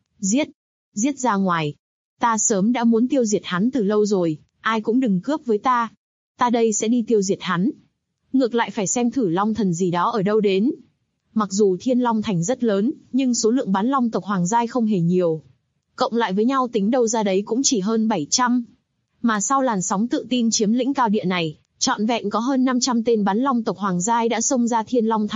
Giết ra ngoài. Ta sớm đã muốn tiêu diệt hắn từ lâu rồi, ai cũng đừng cướp với ta. Ta đây sẽ đi tiêu diệt hắn. Ngược lại phải xem thử long thần gì đó ở đâu đến. Mặc dù Thiên Long Thành rất lớn, nhưng số lượng bán long tộc hoàng giai không hề nhiều. Cộng lại với nhau tính đâu ra đấy cũng chỉ hơn 700. Mà sau làn sóng tự tin chiếm lĩnh cao địa này, trọn vẹn có hơn 500 tên bán long tộc hoàng giai đã xông ra Thiên Long Thành,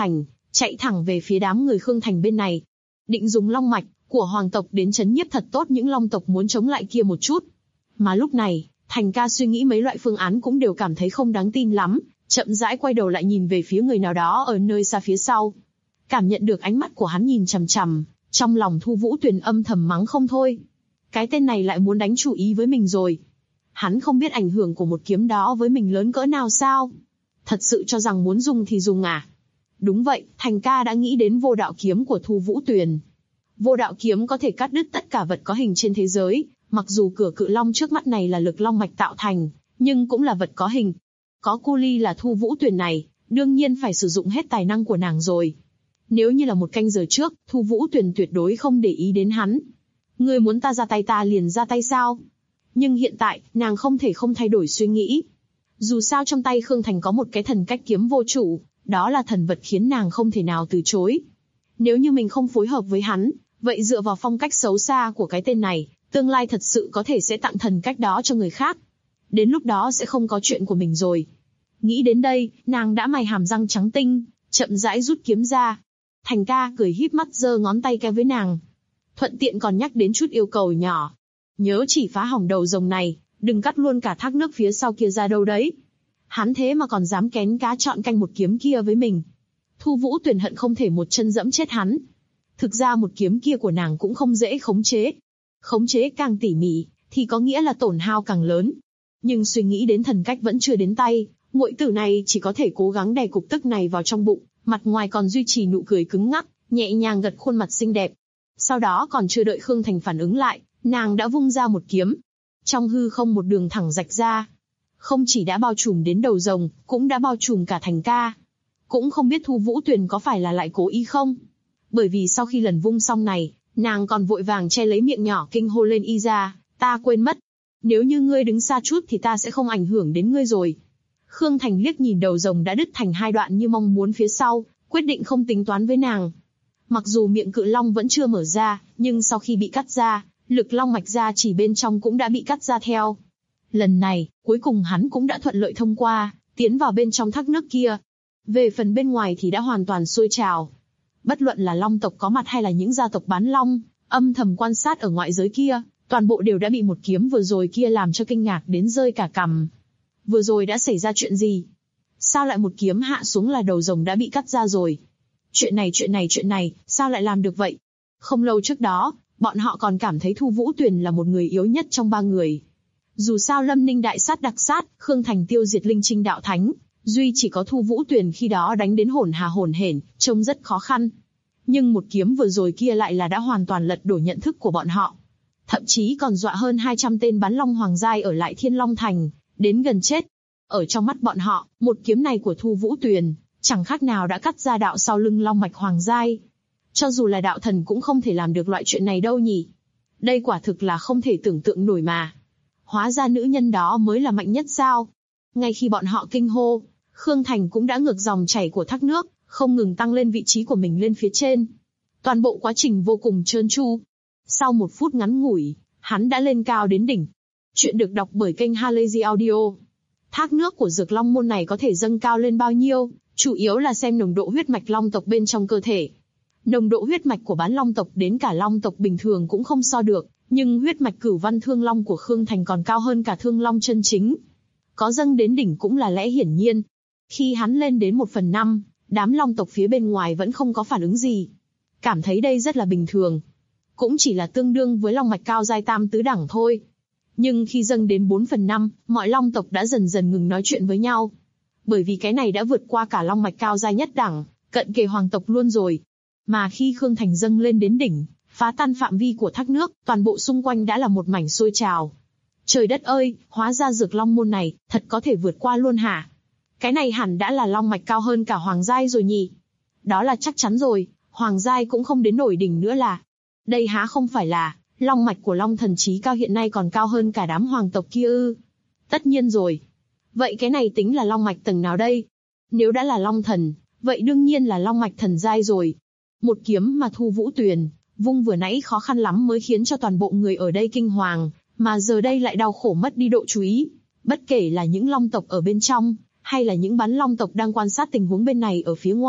chạy thẳng về phía đám người Khương Thành bên này. Định dùng long mạch của hoàng tộc đến trấn nhiếp thật tốt những long tộc muốn chống lại kia một chút. Mà lúc này, Thành ca suy nghĩ mấy loại phương án cũng đều cảm thấy không đáng tin lắm, chậm rãi quay đầu lại nhìn về phía người nào đó ở nơi xa phía sau. Cảm nhận được ánh mắt của hắn nhìn chằm chằm, trong lòng Thu Vũ Tuyền âm thầm mắng không thôi. Cái tên này lại muốn đánh chủ ý với mình rồi. Hắn không biết ảnh hưởng của một kiếm đó với mình lớn cỡ nào sao? Thật sự cho rằng muốn dùng thì dùng à? Đúng vậy, Thành ca đã nghĩ đến vô đạo kiếm của Thu Vũ Tuyền. Vô đạo kiếm có thể cắt đứt tất cả vật có hình trên thế giới, mặc dù cửa cự long trước mắt này là lực long mạch tạo thành, nhưng cũng là vật có hình. Có cu ly là Thu Vũ Tuyền này, đương nhiên phải sử dụng hết tài năng của nàng rồi. Nếu như là một canh giờ trước, Thu Vũ Tuyền tuyệt đối không để ý đến hắn. Ngươi muốn ta ra tay ta liền ra tay sao? Nhưng hiện tại, nàng không thể không thay đổi suy nghĩ. Dù sao trong tay Khương Thành có một cái thần cách kiếm vô chủ, đó là thần vật khiến nàng không thể nào từ chối. Nếu như mình không phối hợp với hắn, vậy dựa vào phong cách xấu xa của cái tên này, tương lai thật sự có thể sẽ tặng thần cách đó cho người khác. Đến lúc đó sẽ không có chuyện của mình rồi. Nghĩ đến đây, nàng đã mày hàm răng trắng tinh, chậm rãi rút kiếm ra. Thành ca cười híp mắt giơ ngón tay cái với nàng. Thuận tiện còn nhắc đến chút yêu cầu nhỏ. Nhớ chỉ phá hỏng đầu rồng này, đừng cắt luôn cả thác nước phía sau kia ra đâu đấy. Hắn thế mà còn dám kén cá chọn canh một kiếm kia với mình. Thu Vũ Tuyền hận không thể một chân dẫm chết hắn. Thực ra một kiếm kia của nàng cũng không dễ khống chế. Khống chế càng tỉ mỉ, thì có nghĩa là tổn hao càng lớn. Nhưng suy nghĩ đến thần cách vẫn chưa đến tay, muội tử này chỉ có thể cố gắng đè cục tức này vào trong bụng, mặt ngoài còn duy trì nụ cười cứng ngắc, nhẹ nhàng gật khuôn mặt xinh đẹp. Sau đó còn chưa đợi Khương Thành phản ứng lại, nàng đã vung ra một kiếm. Trong hư không một đường thẳng rạch ra. Không chỉ đã bao trùm đến đầu rồng, cũng đã bao trùm cả Thành ca. Cũng không biết Thu Vũ Tuyền có phải là lại cố ý không? Bởi vì sau khi lần vung xong này, nàng còn vội vàng che lấy miệng nhỏ kinh hô lên y ra, ta quên mất. Nếu như ngươi đứng xa chút thì ta sẽ không ảnh hưởng đến ngươi rồi. Khương Thành liếc nhìn đầu rồng đã đứt thành hai đoạn như mong muốn phía sau, quyết định không tính toán với nàng. Mặc dù miệng cự long vẫn chưa mở ra, nhưng sau khi bị cắt ra, lực long mạch ra chỉ bên trong cũng đã bị cắt ra theo. Lần này, cuối cùng hắn cũng đã thuận lợi thông qua, tiến vào bên trong thác nước kia. Về phần bên ngoài thì đã hoàn toàn sôi trào. Bất luận là long tộc có mặt hay là những gia tộc bán long, âm thầm quan sát ở ngoại giới kia, toàn bộ đều đã bị một kiếm vừa rồi kia làm cho kinh ngạc đến rơi cả cằm. Vừa rồi đã xảy ra chuyện gì? Sao lại một kiếm hạ xuống là đầu rồng đã bị cắt ra rồi? Chuyện này, sao lại làm được vậy? Không lâu trước đó, bọn họ còn cảm thấy Thu Vũ Tuyền là một người yếu nhất trong ba người. Dù sao Lâm Ninh đại sát đặc sát, Khương Thành tiêu diệt linh trinh đạo thánh, duy chỉ có Thu Vũ Tuyền khi đó đánh đến hổn hà hổn hển, trông rất khó khăn. Nhưng một kiếm vừa rồi kia lại là đã hoàn toàn lật đổ nhận thức của bọn họ. Thậm chí còn dọa hơn 200 tên bán long hoàng giai ở lại Thiên Long Thành, đến gần chết. Ở trong mắt bọn họ, một kiếm này của Thu Vũ Tuyền, chẳng khác nào đã cắt ra đạo sau lưng long mạch hoàng giai. Cho dù là đạo thần cũng không thể làm được loại chuyện này đâu nhỉ. Đây quả thực là không thể tưởng tượng nổi mà. Hóa ra nữ nhân đó mới là mạnh nhất sao? Ngay khi bọn họ kinh hô, Khương Thành cũng đã ngược dòng chảy của thác nước, không ngừng tăng lên vị trí của mình lên phía trên. Toàn bộ quá trình vô cùng trơn tru. Sau 1 phút ngắn ngủi, hắn đã lên cao đến đỉnh. Chuyện được đọc bởi kênh Halazy Audio. Thác nước của Dược Long môn này có thể dâng cao lên bao nhiêu, chủ yếu là xem nồng độ huyết mạch long tộc bên trong cơ thể. Nồng độ huyết mạch của bán long tộc đến cả long tộc bình thường cũng không so được, nhưng huyết mạch Cửu Văn Thương Long của Khương Thành còn cao hơn cả Thương Long chân chính. Có dâng đến đỉnh cũng là lẽ hiển nhiên. Khi hắn lên đến 1/5, đám long tộc phía bên ngoài vẫn không có phản ứng gì. Cảm thấy đây rất là bình thường. Cũng chỉ là tương đương với long mạch cao giai tam tứ đẳng thôi. Nhưng khi dâng đến 4/5, mọi long tộc đã dần dần ngừng nói chuyện với nhau. Bởi vì cái này đã vượt qua cả long mạch cao giai nhất đẳng, cận kề hoàng tộc luôn rồi. Mà khi Khương Thành dâng lên đến đỉnh, phá tan phạm vi của thác nước, toàn bộ xung quanh đã là một mảnh sôi trào. Trời đất ơi, hóa ra Dược Long môn này, thật có thể vượt qua luôn hả? Cái này hẳn đã là long mạch cao hơn cả hoàng giai rồi nhỉ? Đó là chắc chắn rồi, hoàng giai cũng không đến nổi đỉnh nữa là. Đây há không phải là, long mạch của long thần trí cao hiện nay còn cao hơn cả đám hoàng tộc kia ư? Tất nhiên rồi. Vậy cái này tính là long mạch tầng nào đây? Nếu đã là long thần, vậy đương nhiên là long mạch thần giai rồi. Một kiếm mà Thu Vũ Tuyền vung vừa nãy khó khăn lắm mới khiến cho toàn bộ người ở đây kinh hoàng, mà giờ đây lại đau khổ mất đi độ chú ý. Bất kể là những long tộc ở bên trong, hay là những bán long tộc đang quan sát tình huống bên này ở phía ngoài,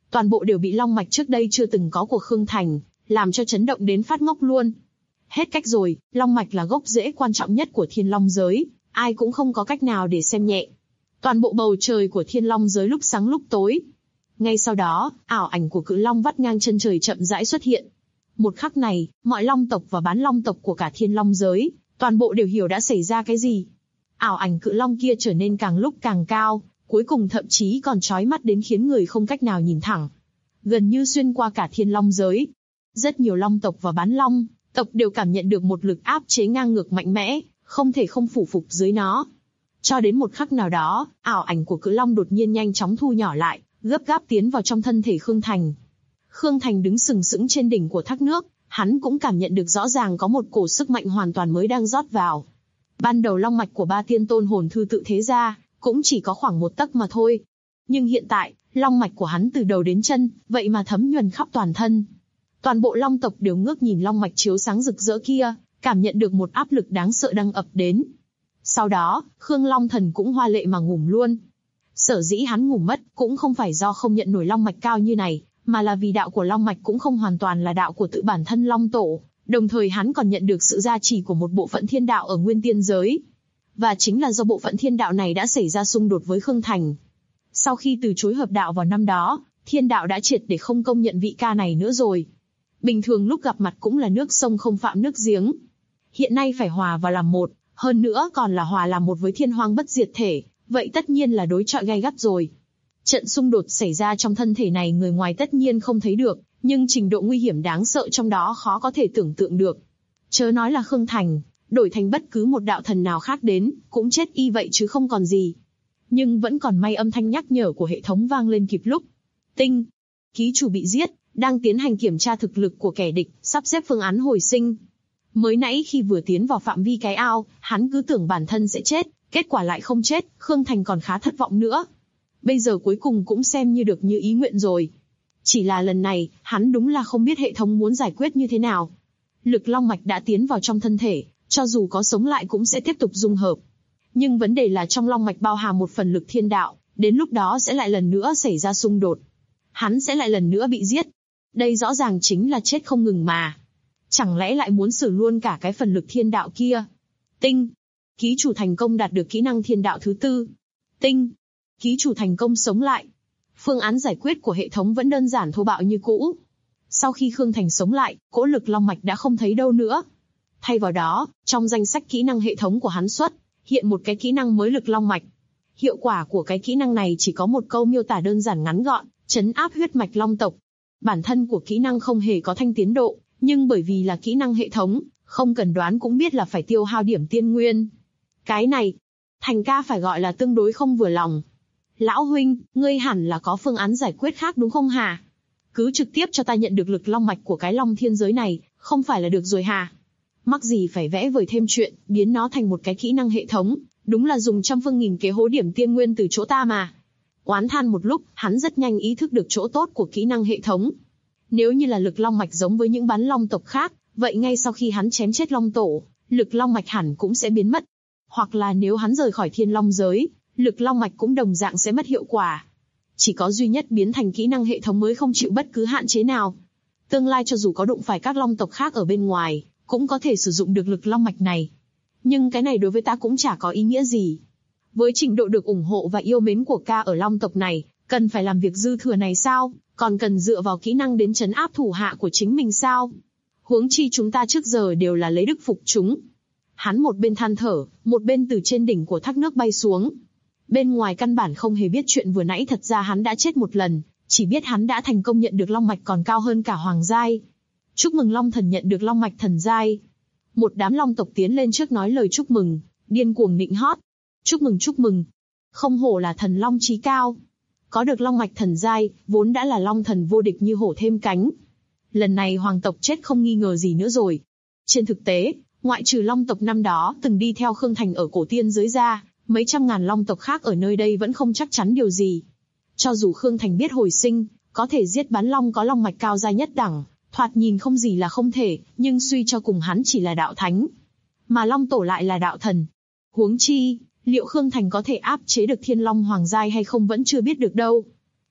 toàn bộ đều bị long mạch trước đây chưa từng có của Khương Thành, làm cho chấn động đến phát ngốc luôn. Hết cách rồi, long mạch là gốc rễ quan trọng nhất của thiên long giới, ai cũng không có cách nào để xem nhẹ. Toàn bộ bầu trời của thiên long giới lúc sáng lúc tối. Ngay sau đó, ảo ảnh của cự long vắt ngang chân trời chậm rãi xuất hiện. Một khắc này, mọi long tộc và bán long tộc của cả thiên long giới, toàn bộ đều hiểu đã xảy ra cái gì. Ảo ảnh cự long kia trở nên càng lúc càng cao, cuối cùng thậm chí còn chói mắt đến khiến người không cách nào nhìn thẳng. Gần như xuyên qua cả thiên long giới. Rất nhiều long tộc và bán long tộc đều cảm nhận được một lực áp chế ngang ngược mạnh mẽ, không thể không phủ phục dưới nó. Cho đến một khắc nào đó, ảo ảnh của cự long đột nhiên nhanh chóng thu nhỏ lại, gấp gáp tiến vào trong thân thể Khương Thành. Khương Thành đứng sừng sững trên đỉnh của thác nước, hắn cũng cảm nhận được rõ ràng có một cổ sức mạnh hoàn toàn mới đang rót vào. Ban đầu long mạch của ba tiên tôn hồn thư tự thế ra, cũng chỉ có khoảng 1 tấc mà thôi. Nhưng hiện tại, long mạch của hắn từ đầu đến chân, vậy mà thấm nhuần khắp toàn thân. Toàn bộ long tộc đều ngước nhìn long mạch chiếu sáng rực rỡ kia, cảm nhận được một áp lực đáng sợ đang ập đến. Sau đó, Khương Long Thần cũng hoa lệ mà ngủm luôn. Sở dĩ hắn ngủ mất cũng không phải do không nhận nổi long mạch cao như này, mà là vì đạo của long mạch cũng không hoàn toàn là đạo của tự bản thân long tổ, đồng thời hắn còn nhận được sự gia trì của một bộ phận thiên đạo ở nguyên tiên giới. Và chính là do bộ phận thiên đạo này đã xảy ra xung đột với Khương Thành. Sau khi từ chối hợp đạo vào năm đó, thiên đạo đã triệt để không công nhận vị ca này nữa rồi. Bình thường lúc gặp mặt cũng là nước sông không phạm nước giếng. Hiện nay phải hòa vào làm một, hơn nữa còn là hòa làm một với thiên hoang bất diệt thể, vậy tất nhiên là đối chọi gay gắt rồi. Trận xung đột xảy ra trong thân thể này người ngoài tất nhiên không thấy được, nhưng trình độ nguy hiểm đáng sợ trong đó khó có thể tưởng tượng được. Chớ nói là Khương Thành, đổi thành bất cứ một đạo thần nào khác đến, cũng chết y vậy chứ không còn gì. Nhưng vẫn còn may âm thanh nhắc nhở của hệ thống vang lên kịp lúc. Tinh, ký chủ bị giết, đang tiến hành kiểm tra thực lực của kẻ địch, sắp xếp phương án hồi sinh. Mới nãy khi vừa tiến vào phạm vi cái ao, hắn cứ tưởng bản thân sẽ chết, kết quả lại không chết, Khương Thành còn khá thất vọng nữa. Bây giờ cuối cùng cũng xem như được như ý nguyện rồi. Chỉ là lần này, hắn đúng là không biết hệ thống muốn giải quyết như thế nào. Lực long mạch đã tiến vào trong thân thể, cho dù có sống lại cũng sẽ tiếp tục dung hợp. Nhưng vấn đề là trong long mạch bao hàm một phần lực thiên đạo, đến lúc đó sẽ lại lần nữa xảy ra xung đột. Hắn sẽ lại lần nữa bị giết. Đây rõ ràng chính là chết không ngừng mà. Chẳng lẽ lại muốn xử luôn cả cái phần lực thiên đạo kia? Tinh, ký chủ thành công đạt được kỹ năng thiên đạo thứ 4. Tinh, ký chủ thành công sống lại. Phương án giải quyết của hệ thống vẫn đơn giản thô bạo như cũ. Sau khi Khương Thành sống lại, cỗ lực long mạch đã không thấy đâu nữa. Thay vào đó, trong danh sách kỹ năng hệ thống của hắn xuất hiện một cái kỹ năng mới lực long mạch. Hiệu quả của cái kỹ năng này chỉ có một câu miêu tả đơn giản ngắn gọn, trấn áp huyết mạch long tộc. Bản thân của kỹ năng không hề có thanh tiến độ, nhưng bởi vì là kỹ năng hệ thống, không cần đoán cũng biết là phải tiêu hao điểm tiên nguyên. Cái này, Thành ca phải gọi là tương đối không vừa lòng. Lão huynh, ngươi hẳn là có phương án giải quyết khác đúng không hả? Cứ trực tiếp cho ta nhận được lực long mạch của cái long thiên giới này, không phải là được rồi hả? Mắc gì phải vẽ vời thêm chuyện, biến nó thành một cái kỹ năng hệ thống, đúng là dùng trăm phương nghìn kế hố điểm tiên nguyên từ chỗ ta mà. Oán than một lúc, hắn rất nhanh ý thức được chỗ tốt của kỹ năng hệ thống. Nếu như là lực long mạch giống với những bán long tộc khác, vậy ngay sau khi hắn chém chết long tổ, lực long mạch hẳn cũng sẽ biến mất. Hoặc là nếu hắn rời khỏi thiên long giới, lực long mạch cũng đồng dạng sẽ mất hiệu quả. Chỉ có duy nhất biến thành kỹ năng hệ thống mới không chịu bất cứ hạn chế nào. Tương lai cho dù có đụng phải các long tộc khác ở bên ngoài, cũng có thể sử dụng được lực long mạch này. Nhưng cái này đối với ta cũng chả có ý nghĩa gì. Với trình độ được ủng hộ và yêu mến của ca ở long tộc này, cần phải làm việc dư thừa này sao? Còn cần dựa vào kỹ năng đến trấn áp thủ hạ của chính mình sao? Huống chi chúng ta trước giờ đều là lấy đức phục chúng. Hắn một bên than thở, một bên từ trên đỉnh của thác nước bay xuống. Bên ngoài căn bản không hề biết chuyện vừa nãy, thật ra hắn đã chết một lần, chỉ biết hắn đã thành công nhận được long mạch còn cao hơn cả hoàng giai. Chúc mừng long thần nhận được long mạch thần giai. Một đám long tộc tiến lên trước nói lời chúc mừng, điên cuồng nịnh hót. Chúc mừng. Không hổ là thần long chí cao. Có được long mạch thần giai, vốn đã là long thần vô địch như hổ thêm cánh. Lần này hoàng tộc chết không nghi ngờ gì nữa rồi. Trên thực tế, ngoại trừ long tộc năm đó từng đi theo Khương Thành ở cổ tiên giới ra, mấy trăm ngàn long tộc khác ở nơi đây vẫn không chắc chắn điều gì. Cho dù Khương Thành biết hồi sinh, có thể giết bán long có long mạch cao giai nhất đẳng, thoạt nhìn không gì là không thể, nhưng suy cho cùng hắn chỉ là đạo thánh. Mà long tổ lại là đạo thần. Huống chi, liệu Khương Thành có thể áp chế được thiên long hoàng giai hay không vẫn chưa biết được đâu.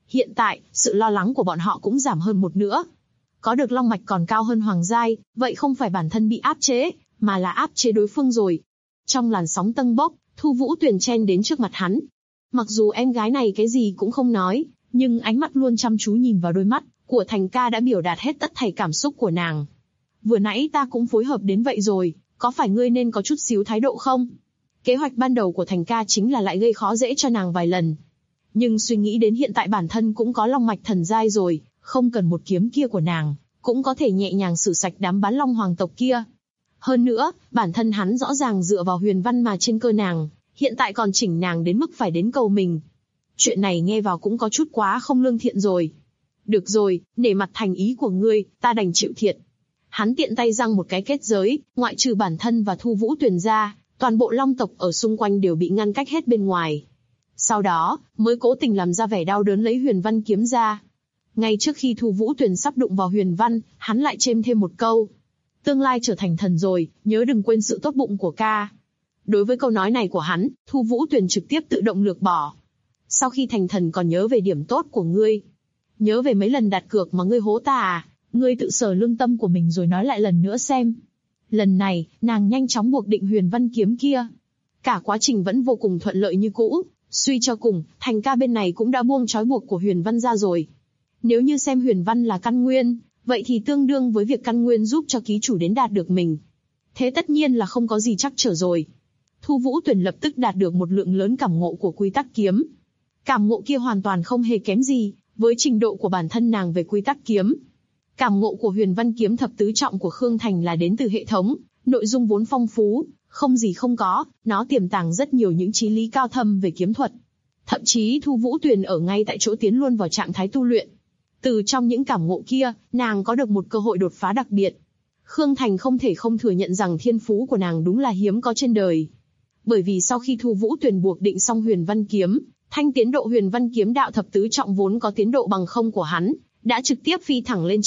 Hiện tại, sự lo lắng của bọn họ cũng giảm hơn một nữa. Có được long mạch còn cao hơn hoàng giai, vậy không phải bản thân bị áp chế, mà là áp chế đối phương rồi. Trong làn sóng tâng bốc, Thu Vũ Tuyền chen đến trước mặt hắn. Mặc dù em gái này cái gì cũng không nói, nhưng ánh mắt luôn chăm chú nhìn vào đôi mắt của Thành ca đã biểu đạt hết tất thảy cảm xúc của nàng. Vừa nãy ta cũng phối hợp đến vậy rồi, có phải ngươi nên có chút xíu thái độ không? Kế hoạch ban đầu của Thành ca chính là lại gây khó dễ cho nàng vài lần. Nhưng suy nghĩ đến hiện tại bản thân cũng có long mạch thần giai rồi, không cần một kiếm kia của nàng, cũng có thể nhẹ nhàng xử sạch đám bán long hoàng tộc kia. Hơn nữa, bản thân hắn rõ ràng dựa vào huyền văn mà trên cơ nàng, hiện tại còn chỉnh nàng đến mức phải đến cầu mình. Chuyện này nghe vào cũng có chút quá không lương thiện rồi. Được rồi, nể mặt thành ý của ngươi, ta đành chịu thiệt. Hắn tiện tay giăng một cái kết giới, ngoại trừ bản thân và Thu Vũ Tuyền ra, toàn bộ long tộc ở xung quanh đều bị ngăn cách hết bên ngoài. Sau đó, mới cố tình làm ra vẻ đau đớn lấy huyền văn kiếm ra. Ngay trước khi Thu Vũ Tuyền sắp đụng vào huyền văn, hắn lại chêm thêm một câu. Tương lai trở thành thần rồi, nhớ đừng quên sự tốt bụng của ca. Đối với câu nói này của hắn, Thu Vũ Tuyền trực tiếp tự động lược bỏ. Sau khi thành thần còn nhớ về điểm tốt của ngươi. Nhớ về mấy lần đặt cược mà ngươi hố ta à, ngươi tự sờ lương tâm của mình rồi nói lại lần nữa xem. Lần này, nàng nhanh chóng buộc định huyền văn kiếm kia. Cả quá trình vẫn vô cùng thuận lợi như cũ, suy cho cùng, Thành ca bên này cũng đã buông trói buộc của huyền văn ra rồi. Nếu như xem huyền văn là căn nguyên, vậy thì tương đương với việc căn nguyên giúp cho ký chủ đến đạt được mình. Thế tất nhiên là không có gì trắc trở rồi. Thu Vũ Tuyền lập tức đạt được một lượng lớn cảm ngộ của quy tắc kiếm. Cảm ngộ kia hoàn toàn không hề kém gì với trình độ của bản thân nàng về quy tắc kiếm. Cảm ngộ của huyền văn kiếm thập tứ trọng của Khương Thành là đến từ hệ thống, nội dung vốn phong phú, không gì không có, nó tiềm tàng rất nhiều những chí lý cao thâm về kiếm thuật. Thậm chí Thu Vũ Tuyền ở ngay tại chỗ tiến luôn vào trạng thái tu luyện. Từ trong những cảm ngộ kia, nàng có được một cơ hội đột phá đặc biệt. Khương Thành không thể không thừa nhận rằng thiên phú của nàng đúng là hiếm có trên đời. Bởi vì sau khi Thu Vũ Tuyền buộc định xong huyền văn kiếm, thanh tiến độ huyền văn kiếm đạo thập tứ trọng vốn có tiến độ bằng không của hắn, đã trực tiếp phi thẳng lên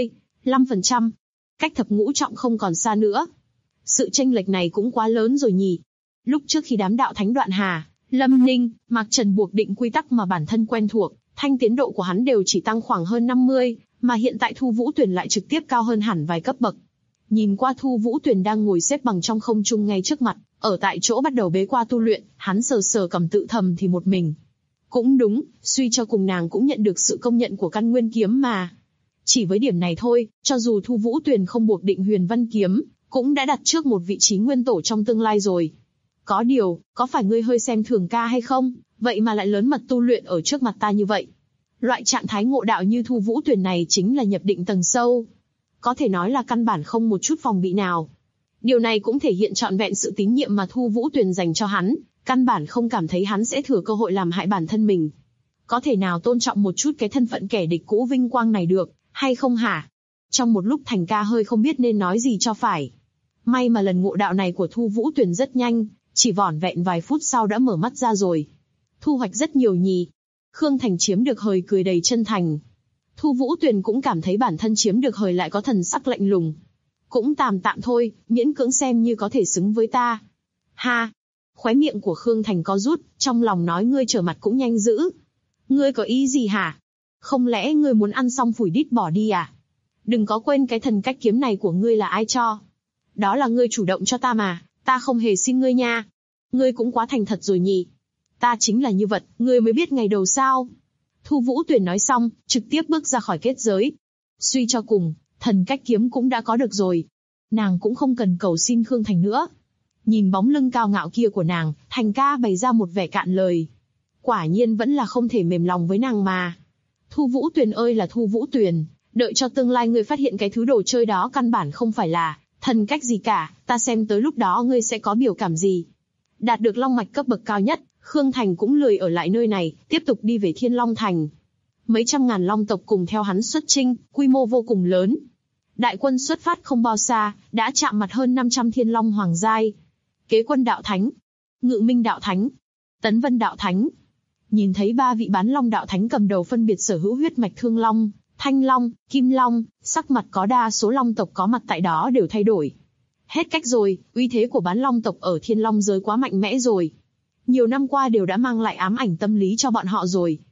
95%. Cách thập ngũ trọng không còn xa nữa. Sự chênh lệch này cũng quá lớn rồi nhỉ. Lúc trước khi đám đạo thánh Đoạn Hà, Lâm Ninh, Mạc Trần buộc định quy tắc mà bản thân quen thuộc, thanh tiến độ của hắn đều chỉ tăng khoảng hơn 50, mà hiện tại Thu Vũ Tuyền lại trực tiếp cao hơn hẳn vài cấp bậc. Nhìn qua Thu Vũ Tuyền đang ngồi xếp bằng trong không trung ngay trước mặt, ở tại chỗ bắt đầu bế qua tu luyện, hắn sờ sờ cầm tự thầm thì một mình. Cũng đúng, suy cho cùng nàng cũng nhận được sự công nhận của căn nguyên kiếm mà. Chỉ với điểm này thôi, cho dù Thu Vũ Tuyền không buộc định huyền văn kiếm, cũng đã đặt trước một vị trí nguyên tổ trong tương lai rồi. Có điều, có phải ngươi hơi xem thường ca hay không, vậy mà lại lớn mật tu luyện ở trước mặt ta như vậy. Loại trạng thái ngộ đạo như Thu Vũ Tuyền này chính là nhập định tầng sâu. Có thể nói là căn bản không một chút phòng bị nào. Điều này cũng thể hiện trọn vẹn sự tín nhiệm mà Thu Vũ Tuyền dành cho hắn, căn bản không cảm thấy hắn sẽ thừa cơ hội làm hại bản thân mình. Có thể nào tôn trọng một chút cái thân phận kẻ địch cũ vinh quang này được, hay không hả? Trong một lúc Thành ca hơi không biết nên nói gì cho phải. May mà lần ngộ đạo này của Thu Vũ Tuyền rất nhanh, chỉ vỏn vẹn vài phút sau đã mở mắt ra rồi. Thu hoạch rất nhiều nhỉ. Khương Thành chiếm được hời cười đầy chân thành. Thu Vũ Tuyền cũng cảm thấy bản thân chiếm được hời lại có thần sắc lạnh lùng. Cũng tạm thôi, miễn cưỡng xem như có thể xứng với ta. Ha! Khóe miệng của Khương Thành co rút, trong lòng nói ngươi trở mặt cũng nhanh dữ. Ngươi có ý gì hả? Không lẽ ngươi muốn ăn xong phủi đít bỏ đi à? Đừng có quên cái thần cách kiếm này của ngươi là ai cho. Đó là ngươi chủ động cho ta mà, ta không hề xin ngươi nha. Ngươi cũng quá thành thật rồi nhỉ. Ta chính là như vật, ngươi mới biết ngày đầu sao. Thu Vũ Tuyền nói xong, trực tiếp bước ra khỏi kết giới. Suy cho cùng, thần cách kiếm cũng đã có được rồi. Nàng cũng không cần cầu xin Khương Thành nữa. Nhìn bóng lưng cao ngạo kia của nàng, Thành ca bày ra một vẻ cạn lời. Quả nhiên vẫn là không thể mềm lòng với nàng mà. Thu Vũ Tuyền ơi là Thu Vũ Tuyền, đợi cho tương lai ngươi phát hiện cái thứ đồ chơi đó căn bản không phải là thần cách gì cả, ta xem tới lúc đó ngươi sẽ có biểu cảm gì. Đạt được long mạch cấp bậc cao nhất, Khương Thành cũng lười ở lại nơi này, tiếp tục đi về Thiên Long Thành. Mấy trăm ngàn long tộc cùng theo hắn xuất chinh, quy mô vô cùng lớn. Đại quân xuất phát không bao xa, đã chạm mặt hơn 500 Thiên Long Hoàng giai. Kế Quân Đạo Thánh, Ngự Minh Đạo Thánh, Tấn Vân Đạo Thánh. Nhìn thấy ba vị bán long đạo thánh cầm đầu phân biệt sở hữu huyết mạch Thương Long, Thanh Long, Kim Long, sắc mặt có đa số long tộc có mặt tại đó đều thay đổi. Hết cách rồi, uy thế của bán long tộc ở Thiên Long giới quá mạnh mẽ rồi. Nhiều năm qua đều đã mang lại ám ảnh tâm lý cho bọn họ rồi.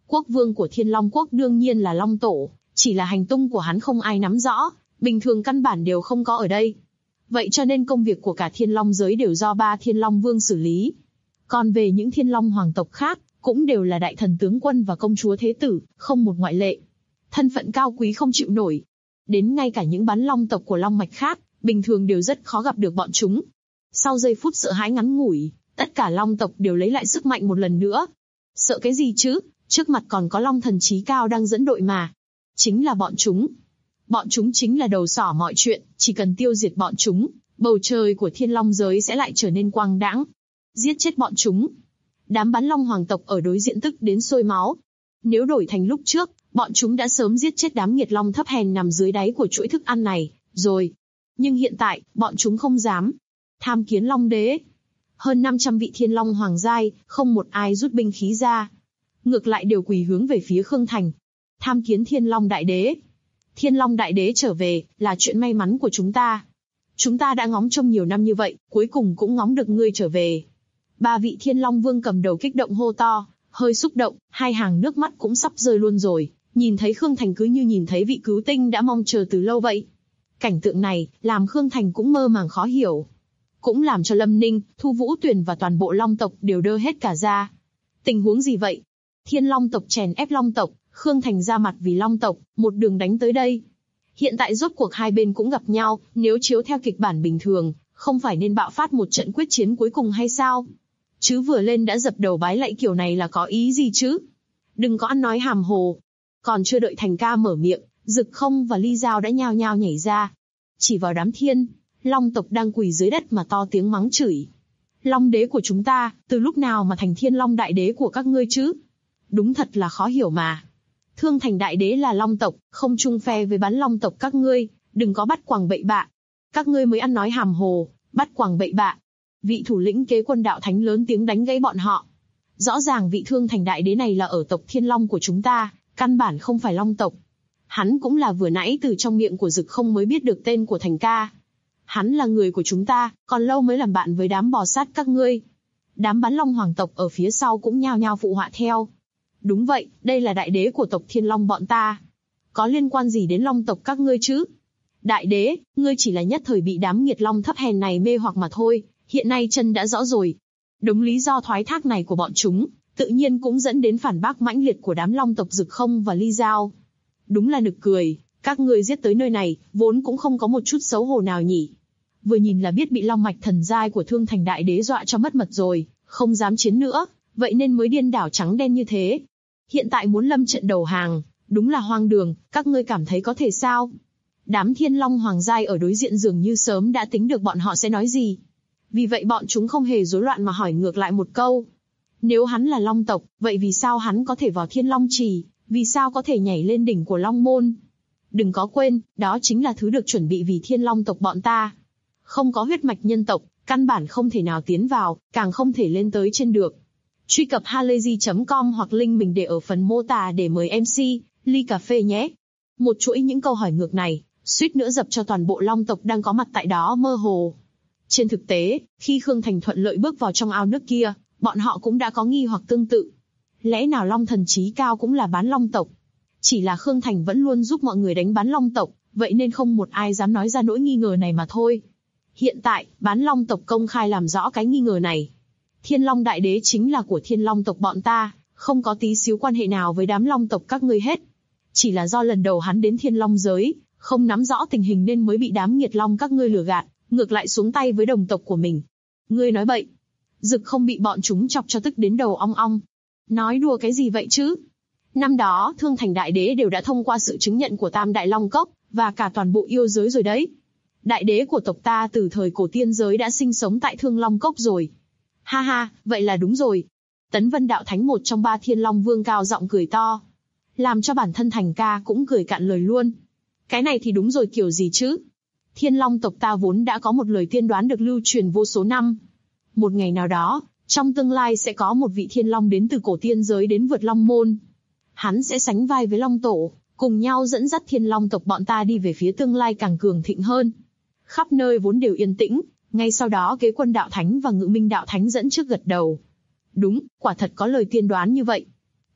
Quốc vương của Thiên Long Quốc đương nhiên là Long Tổ, chỉ là hành tung của hắn không ai nắm rõ, bình thường căn bản đều không có ở đây. Vậy cho nên công việc của cả Thiên Long giới đều do 3 Thiên Long Vương xử lý. Còn về những Thiên Long hoàng tộc khác, cũng đều là đại thần tướng quân và công chúa thế tử, không một ngoại lệ. Thân phận cao quý không chịu nổi. Đến ngay cả những bán long tộc của long mạch khác, bình thường đều rất khó gặp được bọn chúng. Sau giây phút sợ hãi ngắn ngủi, tất cả long tộc đều lấy lại sức mạnh một lần nữa. Sợ cái gì chứ, trước mặt còn có long thần trí cao đang dẫn đội mà. Chính là bọn chúng. Bọn chúng chính là đầu sỏ mọi chuyện, chỉ cần tiêu diệt bọn chúng, bầu trời của Thiên Long giới sẽ lại trở nên quang đãng. Giết chết bọn chúng. Đám bán long hoàng tộc ở đối diện tức đến sôi máu. Nếu đổi thành lúc trước, bọn chúng đã sớm giết chết đám nghiệt long thấp hèn nằm dưới đáy của chuỗi thức ăn này, rồi. Nhưng hiện tại, bọn chúng không dám. Tham kiến Long Đế. Hơn 500 vị Thiên Long hoàng giai, không một ai rút binh khí ra. Ngược lại đều quỳ hướng về phía Khương Thành. Tham kiến Thiên Long Đại Đế. Thiên Long Đại Đế trở về, là chuyện may mắn của chúng ta. Chúng ta đã ngóng trông nhiều năm như vậy, cuối cùng cũng ngóng được ngươi trở về. 3 vị Thiên Long Vương cầm đầu kích động hô to, hơi xúc động, 2 hàng nước mắt cũng sắp rơi luôn rồi. Nhìn thấy Khương Thành cứ như nhìn thấy vị cứu tinh đã mong chờ từ lâu vậy. Cảnh tượng này, làm Khương Thành cũng mơ màng khó hiểu. Cũng làm cho Lâm Ninh, Thu Vũ Tuyền và toàn bộ Long tộc đều đơ hết cả ra. Tình huống gì vậy? Thiên Long tộc chèn ép Long tộc, Khương Thành ra mặt vì Long tộc, một đường đánh tới đây. Hiện tại rốt cuộc hai bên cũng gặp nhau, nếu chiếu theo kịch bản bình thường, không phải nên bạo phát một trận quyết chiến cuối cùng hay sao? Chứ vừa lên đã dập đầu bái lạy kiểu này là có ý gì chứ? Đừng có ăn nói hàm hồ. Còn chưa đợi Thành ca mở miệng, Dực Không và Ly Giao đã nhao nhao nhảy ra. Chỉ vào đám Thiên Long tộc đang quỳ dưới đất mà to tiếng mắng chửi. Long đế của chúng ta, từ lúc nào mà thành Thiên Long đại đế của các ngươi chứ? Đúng thật là khó hiểu mà. Thương Thành đại đế là Long tộc, không chung phe với bán Long tộc các ngươi, đừng có bắt quàng bậy bạ. Các ngươi mới ăn nói hàm hồ, bắt quàng bậy bạ. Vị thủ lĩnh kế quân đạo thánh lớn tiếng đánh gãy bọn họ. Rõ ràng vị Thương Thành đại đế này là ở tộc Thiên Long của chúng ta, căn bản không phải Long tộc. Hắn cũng là vừa nãy từ trong miệng của Dực Không mới biết được tên của Thành ca. Hắn là người của chúng ta, còn lâu mới làm bạn với đám bò sát các ngươi. Đám bán long hoàng tộc ở phía sau cũng nhao nhao phụ họa theo. Đúng vậy, đây là đại đế của tộc Thiên Long bọn ta. Có liên quan gì đến Long tộc các ngươi chứ? Đại đế, ngươi chỉ là nhất thời bị đám nghiệt long thấp hèn này mê hoặc mà thôi, hiện nay chân đã rõ rồi. Đúng lý do thoái thác này của bọn chúng, tự nhiên cũng dẫn đến phản bác mãnh liệt của đám Long tộc Dực Không và Ly Giao. Đúng là nực cười, các ngươi giết tới nơi này, vốn cũng không có một chút xấu hổ nào nhỉ. Vừa nhìn là biết bị long mạch thần giai của Thương Thành đại đế dọa cho mất mật rồi, không dám chiến nữa, vậy nên mới điên đảo trắng đen như thế. Hiện tại muốn lâm trận đầu hàng, đúng là hoang đường, các ngươi cảm thấy có thể sao? Đám Thiên Long hoàng giai ở đối diện dường như sớm đã tính được bọn họ sẽ nói gì. Vì vậy bọn chúng không hề rối loạn mà hỏi ngược lại một câu. Nếu hắn là Long tộc, vậy vì sao hắn có thể vào Thiên Long Trì, vì sao có thể nhảy lên đỉnh của Long Môn? Đừng có quên, đó chính là thứ được chuẩn bị vì Thiên Long tộc bọn ta. Không có huyết mạch nhân tộc, căn bản không thể nào tiến vào, càng không thể lên tới trên được. Truy cập halayzi.com hoặc link mình để ở phần mô tả để mời MC, ly cà phê nhé. Một chuỗi những câu hỏi ngược này, suýt nữa dập cho toàn bộ Long tộc đang có mặt tại đó mơ hồ. Trên thực tế, khi Khương Thành thuận lợi bước vào trong ao nước kia, bọn họ cũng đã có nghi hoặc tương tự. Lẽ nào Long thần trí cao cũng là bán Long tộc? Chỉ là Khương Thành vẫn luôn giúp mọi người đánh bán Long tộc, vậy nên không một ai dám nói ra nỗi nghi ngờ này mà thôi. Hiện tại, bán Long tộc công khai làm rõ cái nghi ngờ này. Thiên Long đại đế chính là của Thiên Long tộc bọn ta, không có tí xíu quan hệ nào với đám Long tộc các ngươi hết. Chỉ là do lần đầu hắn đến Thiên Long giới, không nắm rõ tình hình nên mới bị đám nghiệt long các ngươi lừa gạt, ngược lại xuống tay với đồng tộc của mình. Ngươi nói bậy. Dực Không bị bọn chúng chọc cho tức đến đầu ong ong. Nói đùa cái gì vậy chứ? Năm đó, Thương Thành đại đế đều đã thông qua sự chứng nhận của Tam Đại Long Cốc, và cả toàn bộ yêu giới rồi đấy. Đại đế của tộc ta từ thời cổ tiên giới đã sinh sống tại Thương Long Cốc rồi. Ha ha, vậy là đúng rồi. Tấn Vân Đạo Thánh một trong 3 Thiên Long Vương cao giọng cười to. Làm cho bản thân Thành ca cũng cười cạn lời luôn. Cái này thì đúng rồi kiểu gì chứ? Thiên Long tộc ta vốn đã có một lời tiên đoán được lưu truyền vô số năm. Một ngày nào đó, trong tương lai sẽ có một vị Thiên Long đến từ cổ tiên giới đến vượt Long Môn. Hắn sẽ sánh vai với Long Tổ, cùng nhau dẫn dắt Thiên Long tộc bọn ta đi về phía tương lai càng cường thịnh hơn. Khắp nơi vốn đều yên tĩnh, ngay sau đó Kế Quân Đạo Thánh và Ngự Minh Đạo Thánh dẫn trước gật đầu. Đúng, quả thật có lời tiên đoán như vậy.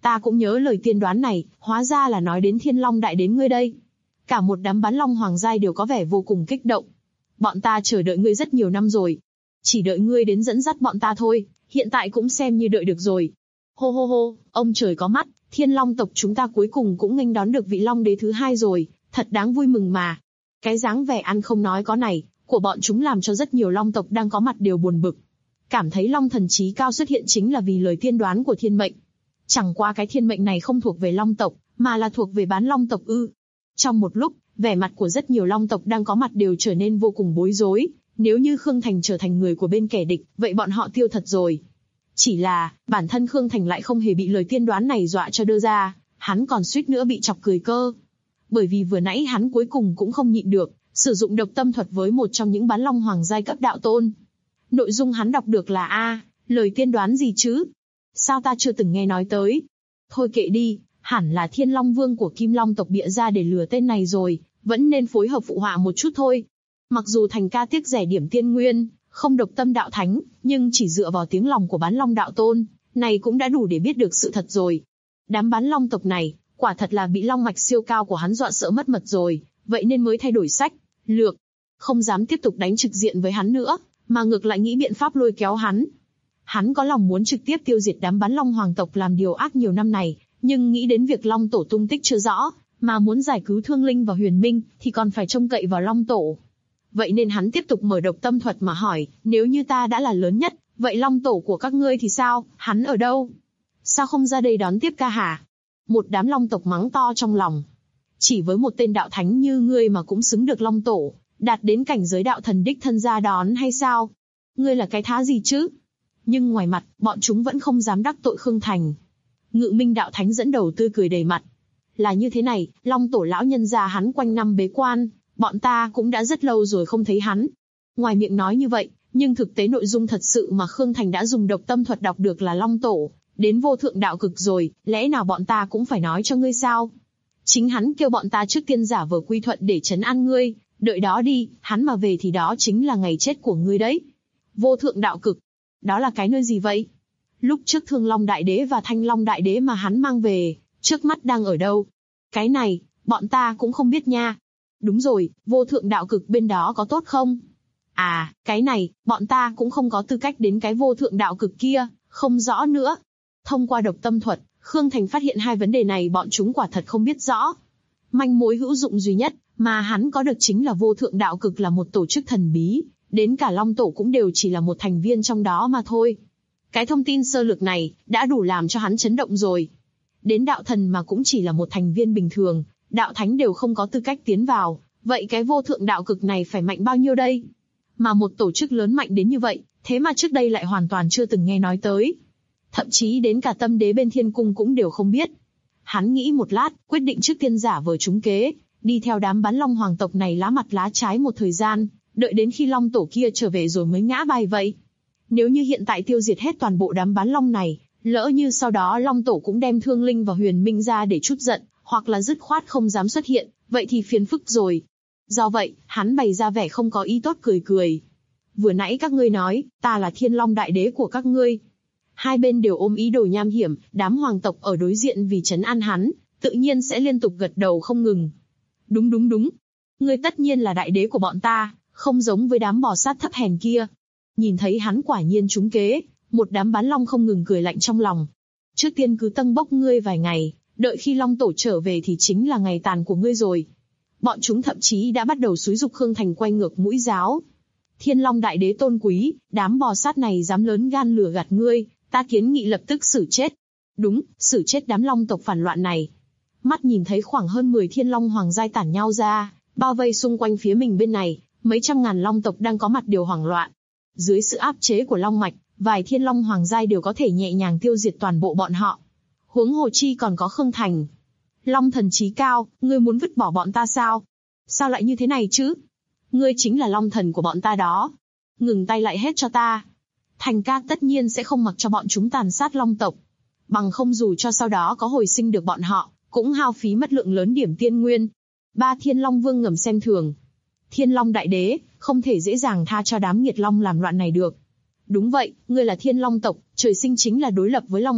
Ta cũng nhớ lời tiên đoán này, hóa ra là nói đến Thiên Long Đại đến ngươi đây. Cả một đám bán long hoàng giai đều có vẻ vô cùng kích động. Bọn ta chờ đợi ngươi rất nhiều năm rồi. Chỉ đợi ngươi đến dẫn dắt bọn ta thôi, hiện tại cũng xem như đợi được rồi. Hô hô hô, ông trời có mắt, Thiên Long tộc chúng ta cuối cùng cũng nghênh đón được vị Long đế thứ hai rồi, thật đáng vui mừng mà. Cái dáng vẻ ăn không nói có này của bọn chúng làm cho rất nhiều Long tộc đang có mặt đều buồn bực. Cảm thấy Long thần trí cao xuất hiện chính là vì lời tiên đoán của thiên mệnh. Chẳng qua cái thiên mệnh này không thuộc về Long tộc, mà là thuộc về bán Long tộc ư. Trong một lúc, vẻ mặt của rất nhiều Long tộc đang có mặt đều trở nên vô cùng bối rối. Nếu như Khương Thành trở thành người của bên kẻ địch, vậy bọn họ tiêu thật rồi. Chỉ là, bản thân Khương Thành lại không hề bị lời tiên đoán này dọa cho đưa ra, hắn còn suýt nữa bị chọc cười cơ. Bởi vì vừa nãy hắn cuối cùng cũng không nhịn được, sử dụng độc tâm thuật với một trong những bán long hoàng giai cấp đạo tôn. Nội dung hắn đọc được là lời tiên đoán gì chứ? Sao ta chưa từng nghe nói tới? Thôi kệ đi, hẳn là Thiên Long Vương của Kim Long tộc bịa ra để lừa tên này rồi, vẫn nên phối hợp phụ họa một chút thôi. Mặc dù Thành ca tiếc rẻ điểm tiên nguyên, không độc tâm đạo thánh, nhưng chỉ dựa vào tiếng lòng của bán long đạo tôn, này cũng đã đủ để biết được sự thật rồi. Đám bán long tộc này, quả thật là bị long mạch siêu cao của hắn dọa sợ mất mật rồi, vậy nên mới thay đổi sách lược, không dám tiếp tục đánh trực diện với hắn nữa, mà ngược lại nghĩ biện pháp lôi kéo hắn. Hắn có lòng muốn trực tiếp tiêu diệt đám bán long hoàng tộc làm điều ác nhiều năm này, nhưng nghĩ đến việc Long Tổ tung tích chưa rõ, mà muốn giải cứu Thương Linh và Huyền Minh, thì còn phải trông cậy vào Long Tổ. Vậy nên hắn tiếp tục mở độc tâm thuật mà hỏi, nếu như ta đã là lớn nhất, vậy Long Tổ của các ngươi thì sao, hắn ở đâu? Sao không ra đây đón tiếp ca hả? Một đám Long tộc mắng to trong lòng. Chỉ với một tên đạo thánh như ngươi mà cũng xứng được Long Tổ, đạt đến cảnh giới đạo thần đích thân ra đón hay sao? Ngươi là cái thá gì chứ? Nhưng ngoài mặt, bọn chúng vẫn không dám đắc tội Khương Thành. Ngự Minh đạo thánh dẫn đầu tươi cười đầy mặt. Là như thế này, Long Tổ lão nhân gia hắn quanh năm bế quan, bọn ta cũng đã rất lâu rồi không thấy hắn. Ngoài miệng nói như vậy, nhưng thực tế nội dung thật sự mà Khương Thành đã dùng độc tâm thuật đọc được là Long Tổ đến vô thượng đạo cực rồi, lẽ nào bọn ta cũng phải nói cho ngươi sao? Chính hắn kêu bọn ta trước tiên giả vờ quy thuận để trấn an ngươi, đợi đó đi, hắn mà về thì đó chính là ngày chết của ngươi đấy. Vô thượng đạo cực, đó là cái nơi gì vậy? Lúc trước Thương Long Đại Đế và Thanh Long Đại Đế mà hắn mang về, trước mắt đang ở đâu? Cái này, bọn ta cũng không biết nha. Đúng rồi, vô thượng đạo cực bên đó có tốt không? À, cái này, bọn ta cũng không có tư cách đến cái vô thượng đạo cực kia, không rõ nữa. Thông qua độc tâm thuật, Khương Thành phát hiện hai vấn đề này bọn chúng quả thật không biết rõ. Manh mối hữu dụng duy nhất mà hắn có được chính là vô thượng đạo cực là một tổ chức thần bí, đến cả Long Tổ cũng đều chỉ là một thành viên trong đó mà thôi. Cái thông tin sơ lược này đã đủ làm cho hắn chấn động rồi. Đến đạo thần mà cũng chỉ là một thành viên bình thường, đạo thánh đều không có tư cách tiến vào, vậy cái vô thượng đạo cực này phải mạnh bao nhiêu đây? Mà một tổ chức lớn mạnh đến như vậy, thế mà trước đây lại hoàn toàn chưa từng nghe nói tới. Thậm chí đến cả Tâm Đế bên Thiên Cung cũng đều không biết. Hắn nghĩ một lát, quyết định trước tiên giả vờ trúng kế, đi theo đám bán long hoàng tộc này lá mặt lá trái một thời gian, đợi đến khi Long Tổ kia trở về rồi mới ngã bài vậy. Nếu như hiện tại tiêu diệt hết toàn bộ đám bán long này, lỡ như sau đó Long Tổ cũng đem Thương Linh và Huyền Minh ra để trút giận, hoặc là dứt khoát không dám xuất hiện, vậy thì phiền phức rồi. Do vậy, hắn bày ra vẻ không có ý tốt cười cười. Vừa nãy các ngươi nói, ta là Thiên Long Đại Đế của các ngươi. Hai bên đều ôm ý đồ nham hiểm, đám hoàng tộc ở đối diện vì trấn an hắn, tự nhiên sẽ liên tục gật đầu không ngừng. Đúng. Ngươi tất nhiên là đại đế của bọn ta, không giống với đám bò sát thấp hèn kia. Nhìn thấy hắn quả nhiên trúng kế, một đám bán long không ngừng cười lạnh trong lòng. Trước tiên cứ tâng bốc ngươi vài ngày, đợi khi Long Tổ trở về thì chính là ngày tàn của ngươi rồi. Bọn chúng thậm chí đã bắt đầu xúi giục Khương Thành quay ngược mũi giáo. Thiên Long Đại Đế tôn quý, đám bò sát này dám lớn gan lừa gạt ngươi, ta kiến nghị lập tức xử chết. Đúng, xử chết đám long tộc phản loạn này. Mắt nhìn thấy khoảng hơn 10 thiên long hoàng giai tản nhau ra, bao vây xung quanh phía mình bên này, mấy trăm ngàn long tộc đang có mặt đều hoảng loạn. Dưới sự áp chế của long mạch, vài thiên long hoàng giai đều có thể nhẹ nhàng tiêu diệt toàn bộ bọn họ. Huống hồ chi còn có Khương Thành. Long thần trí cao, ngươi muốn vứt bỏ bọn ta sao? Sao lại như thế này chứ? Ngươi chính là long thần của bọn ta đó. Ngừng tay lại hết cho ta. Thành ca tất nhiên sẽ không mặc cho bọn chúng tàn sát long tộc. Bằng không dù cho sau đó có hồi sinh được bọn họ, cũng hao phí mất lượng lớn điểm tiên nguyên. Ba thiên long vương ngầm xem thường. Thiên Long Đại Đế, không thể dễ dàng tha cho đám nghiệt long làm loạn này được. Đúng vậy, ngươi là thiên long tộc, trời sinh chính là đối lập với long tộc,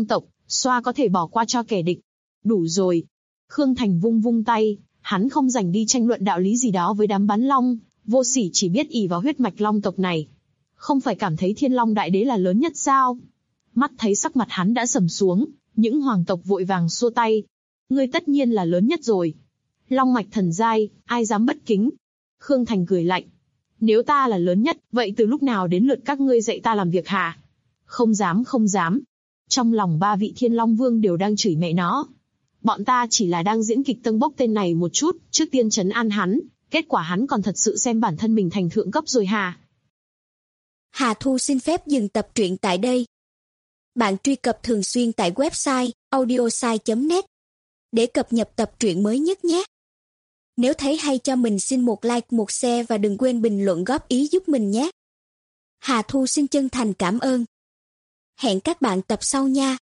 Xoa có thể bỏ qua cho kẻ địch. Đủ rồi. Khương Thành vung vung tay, hắn không rảnh đi tranh luận đạo lý gì đó với đám bán long, vô sỉ chỉ biết ỷ vào huyết mạch long tộc này. Không phải cảm thấy Thiên Long Đại Đế là lớn nhất sao? Mắt thấy sắc mặt hắn đã sầm xuống, những hoàng tộc vội vàng xua tay. Ngươi tất nhiên là lớn nhất rồi. Long mạch thần giai, ai dám bất kính? Khương Thành cười lạnh. Nếu ta là lớn nhất, vậy từ lúc nào đến lượt các ngươi dạy ta làm việc hả? Không dám không dám. Trong lòng ba vị Thiên Long Vương đều đang chửi mẹ nó. Bọn ta chỉ là đang diễn kịch tâng bốc tên này một chút, trước tiên trấn an hắn, kết quả hắn còn thật sự xem bản thân mình thành thượng cấp rồi hả? Hà Thu xin phép dừng tập truyện tại đây. Bạn truy cập thường xuyên tại website audiosai.net để cập nhật tập truyện mới nhất nhé. Nếu thấy hay cho mình xin một like, một share và đừng quên bình luận góp ý giúp mình nhé. Hà Thu xin chân thành cảm ơn. Hẹn các bạn tập sau nha.